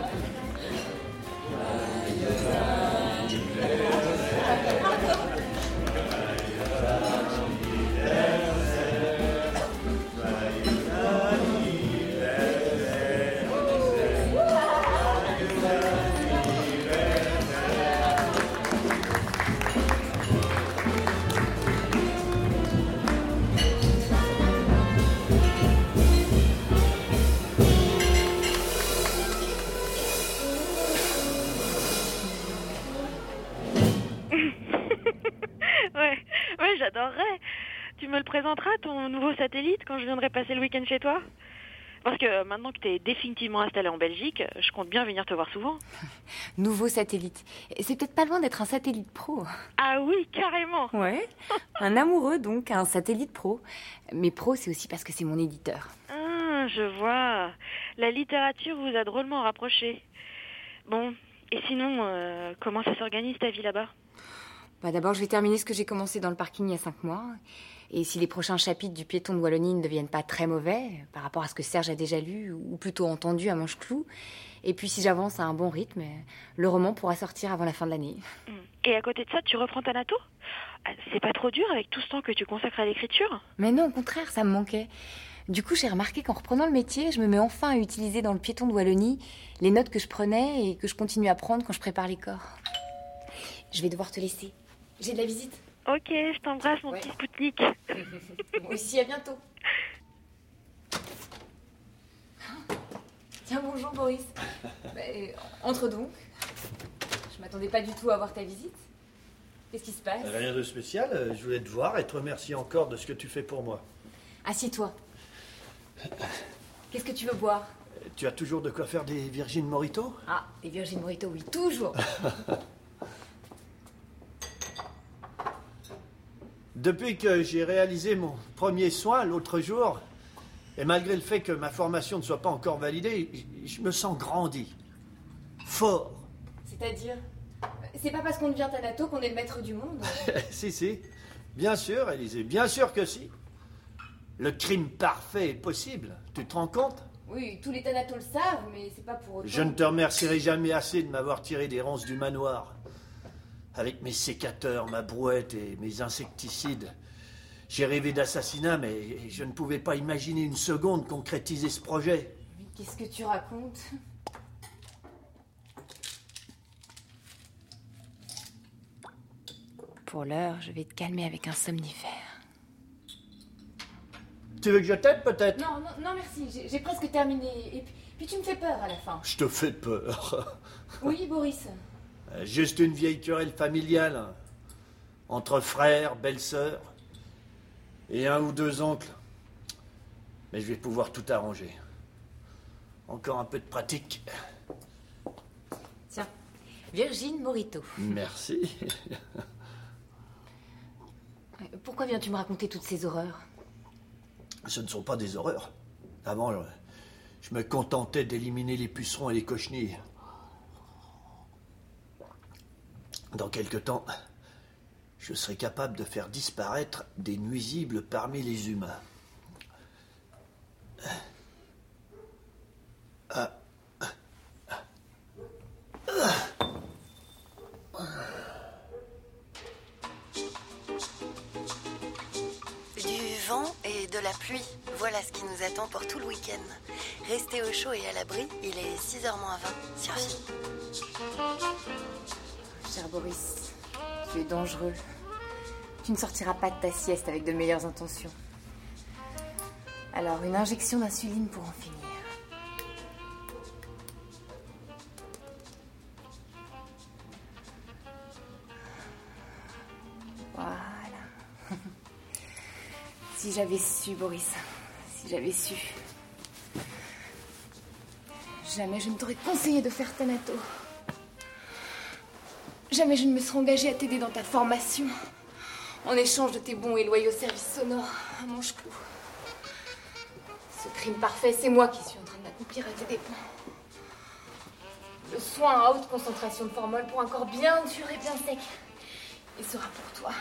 Ouais, j'adorerais. Tu me le présenteras, ton nouveau satellite, quand je viendrai passer le week-end chez toi? Parce que maintenant que t'es définitivement installé en Belgique, je compte bien venir te voir souvent. Nouveau satellite. C'est peut-être pas loin d'être un satellite pro. Ah oui, carrément. Ouais. Un amoureux, donc, un satellite pro. Mais pro, c'est aussi parce que c'est mon éditeur. Ah, je vois. La littérature vous a drôlement rapprochés. Bon, et sinon, comment ça s'organise ta vie là-bas? D'abord, je vais terminer ce que j'ai commencé dans le parking il y a 5 mois. Et si les prochains chapitres du piéton de Wallonie ne deviennent pas très mauvais, par rapport à ce que Serge a déjà lu, ou plutôt entendu à Mancheclou, et puis si j'avance à un bon rythme, le roman pourra sortir avant la fin de l'année. Et à côté de ça, tu reprends Thanato? C'est pas trop dur avec tout ce temps que tu consacres à l'écriture? Mais non, au contraire, ça me manquait. Du coup, j'ai remarqué qu'en reprenant le métier, je me mets enfin à utiliser dans le piéton de Wallonie les notes que je prenais et que je continue à prendre quand je prépare les corps. Je vais devoir te laisser. J'ai de la visite. Ok, je t'embrasse, mon petit Spoutnik. Moi aussi, à bientôt. Tiens, bonjour Boris. Entre donc. Je m'attendais pas du tout à voir ta visite. Qu'est-ce qui se passe? Rien de spécial, je voulais te voir et te remercier encore de ce que tu fais pour moi. Assieds-toi. Qu'est-ce que tu veux boire? Tu as toujours de quoi faire des Virgin Morito? Ah, des Virgin Morito, oui, toujours. Depuis que j'ai réalisé mon premier soin l'autre jour, et malgré le fait que ma formation ne soit pas encore validée, je me sens grandi. Fort. C'est-à-dire? C'est pas parce qu'on devient Thanato qu'on est le maître du monde. Si. Bien sûr, Élisée, bien sûr que si. Le crime parfait est possible. Tu te rends compte? Oui, tous les Thanatos le savent, mais c'est pas pour autant... Je ne te remercierai jamais assez de m'avoir tiré des ronces du manoir. Avec mes sécateurs, ma brouette et mes insecticides, j'ai rêvé d'assassinat, mais je ne pouvais pas imaginer une seconde concrétiser ce projet. Mais qu'est-ce que tu racontes? Pour l'heure, je vais te calmer avec un somnifère. Tu veux que je t'aide, peut-être? Non, merci, j'ai presque terminé. Et puis tu me fais peur à la fin. Je te fais peur. Oui, Boris. Juste une vieille querelle familiale, hein, entre frères, belles-sœurs, et 1 ou 2 oncles. Mais je vais pouvoir tout arranger. Encore un peu de pratique. Tiens, Virgin Morito. Merci. Pourquoi viens-tu me raconter toutes ces horreurs? Ce ne sont pas des horreurs. Avant, je me contentais d'éliminer les pucerons et les cochenilles. Dans quelque temps, je serais capable de faire disparaître des nuisibles parmi les humains. Du vent et de la pluie, voilà ce qui nous attend pour tout le week-end. Restez au chaud et à l'abri, il est 6h moins 20 sur Phi. Cher Boris, tu es dangereux. Tu ne sortiras pas de ta sieste avec de meilleures intentions. Alors, une injection d'insuline pour en finir. Voilà. Si j'avais su, Boris, si j'avais su. Jamais je ne t'aurais conseillé de faire Thanato. Jamais je ne me serais engagée à t'aider dans ta formation, en échange de tes bons et loyaux services sonores à Manche-Clou. Ce crime parfait, c'est moi qui suis en train de l'accomplir à tes dépens. Le soin à haute concentration de formol pour un corps bien dur et bien sec, il sera pour toi.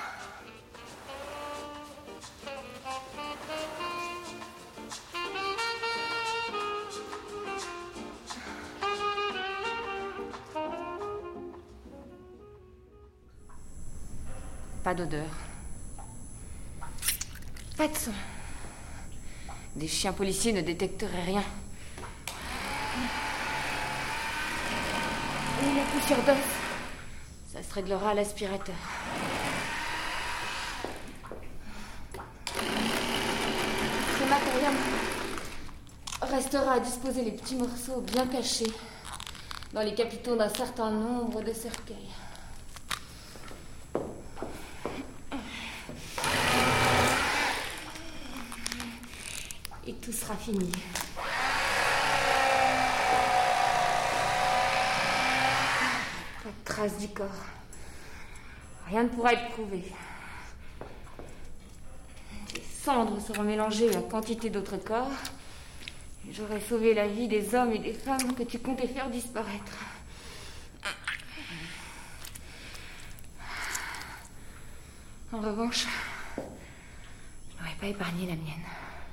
Pas d'odeur. Pas de son. Des chiens policiers ne détecteraient rien. Et la poussière d'os, ça se réglera à l'aspirateur. Crématorium restera à disposer les petits morceaux bien cachés dans les capitaux d'un certain nombre de cercueils. Et tout sera fini. Pas de trace du corps. Rien ne pourra être prouvé. Les cendres seront mélangées à quantité d'autres corps. Et j'aurai sauvé la vie des hommes et des femmes que tu comptais faire disparaître. En revanche, je n'aurais pas épargné la mienne.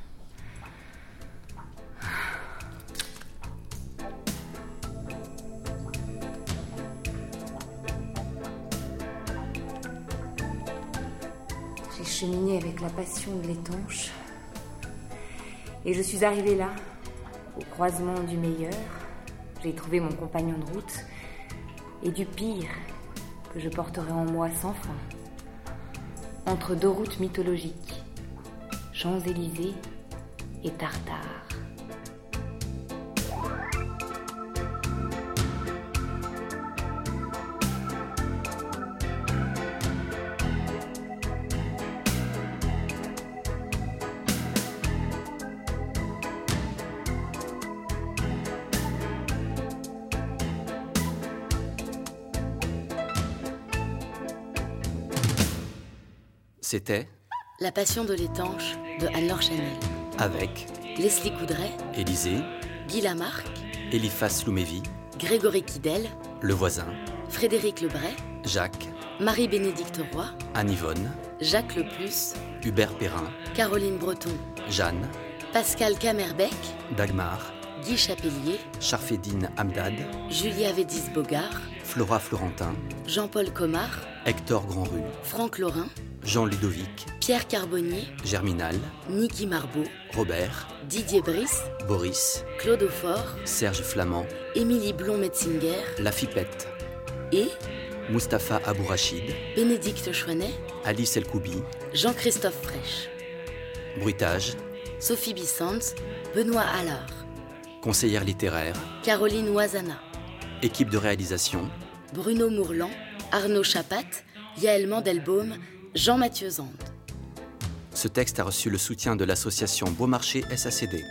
J'ai cheminé avec la passion de l'étanche. Et je suis arrivée là, au croisement du meilleur. J'ai trouvé mon compagnon de route et du pire que je porterai en moi sans fin. Entre deux routes mythologiques, Champs-Élysées et Tartare. C'était La Passion de l'étanche de Anne-Laure Chanel. avec Leslie Coudray, Élisée, Guy Lamarck, Eliphas Loumévi, Grégory Kidel, Le Voisin, Frédéric Lebray, Jacques, Marie-Bénédicte Roy, Anne-Yvonne, Jacques Leplus, Hubert Perrin, Caroline Breton, Jeanne, Pascal Camerbec, Dagmar, Guy Chapelier, Charfedine Hamdad, Julia Védis-Bogart, Flora Florentin, Jean-Paul Comard, Hector Grandrue, Franck Laurin, Jean Ludovic, Pierre Carbonnier, Germinal, Niki Marbeau, Robert, Didier Brice, Boris, Claude Aufort, Serge Flamand, Émilie Blond-Metzinger La Fipette, et Mustapha Abourachid, Bénédicte Chouanet, Alice Elkoubi, Jean-Christophe Fraîche, Bruitage, Sophie Bissans, Benoît Allard, conseillère littéraire, Caroline Oisana, équipe de réalisation, Bruno Mourlan, Arnaud Chapat, Yaël Mandelbaum, Jean-Mathieu Zande. Ce texte a reçu le soutien de l'association Beaumarchais SACD.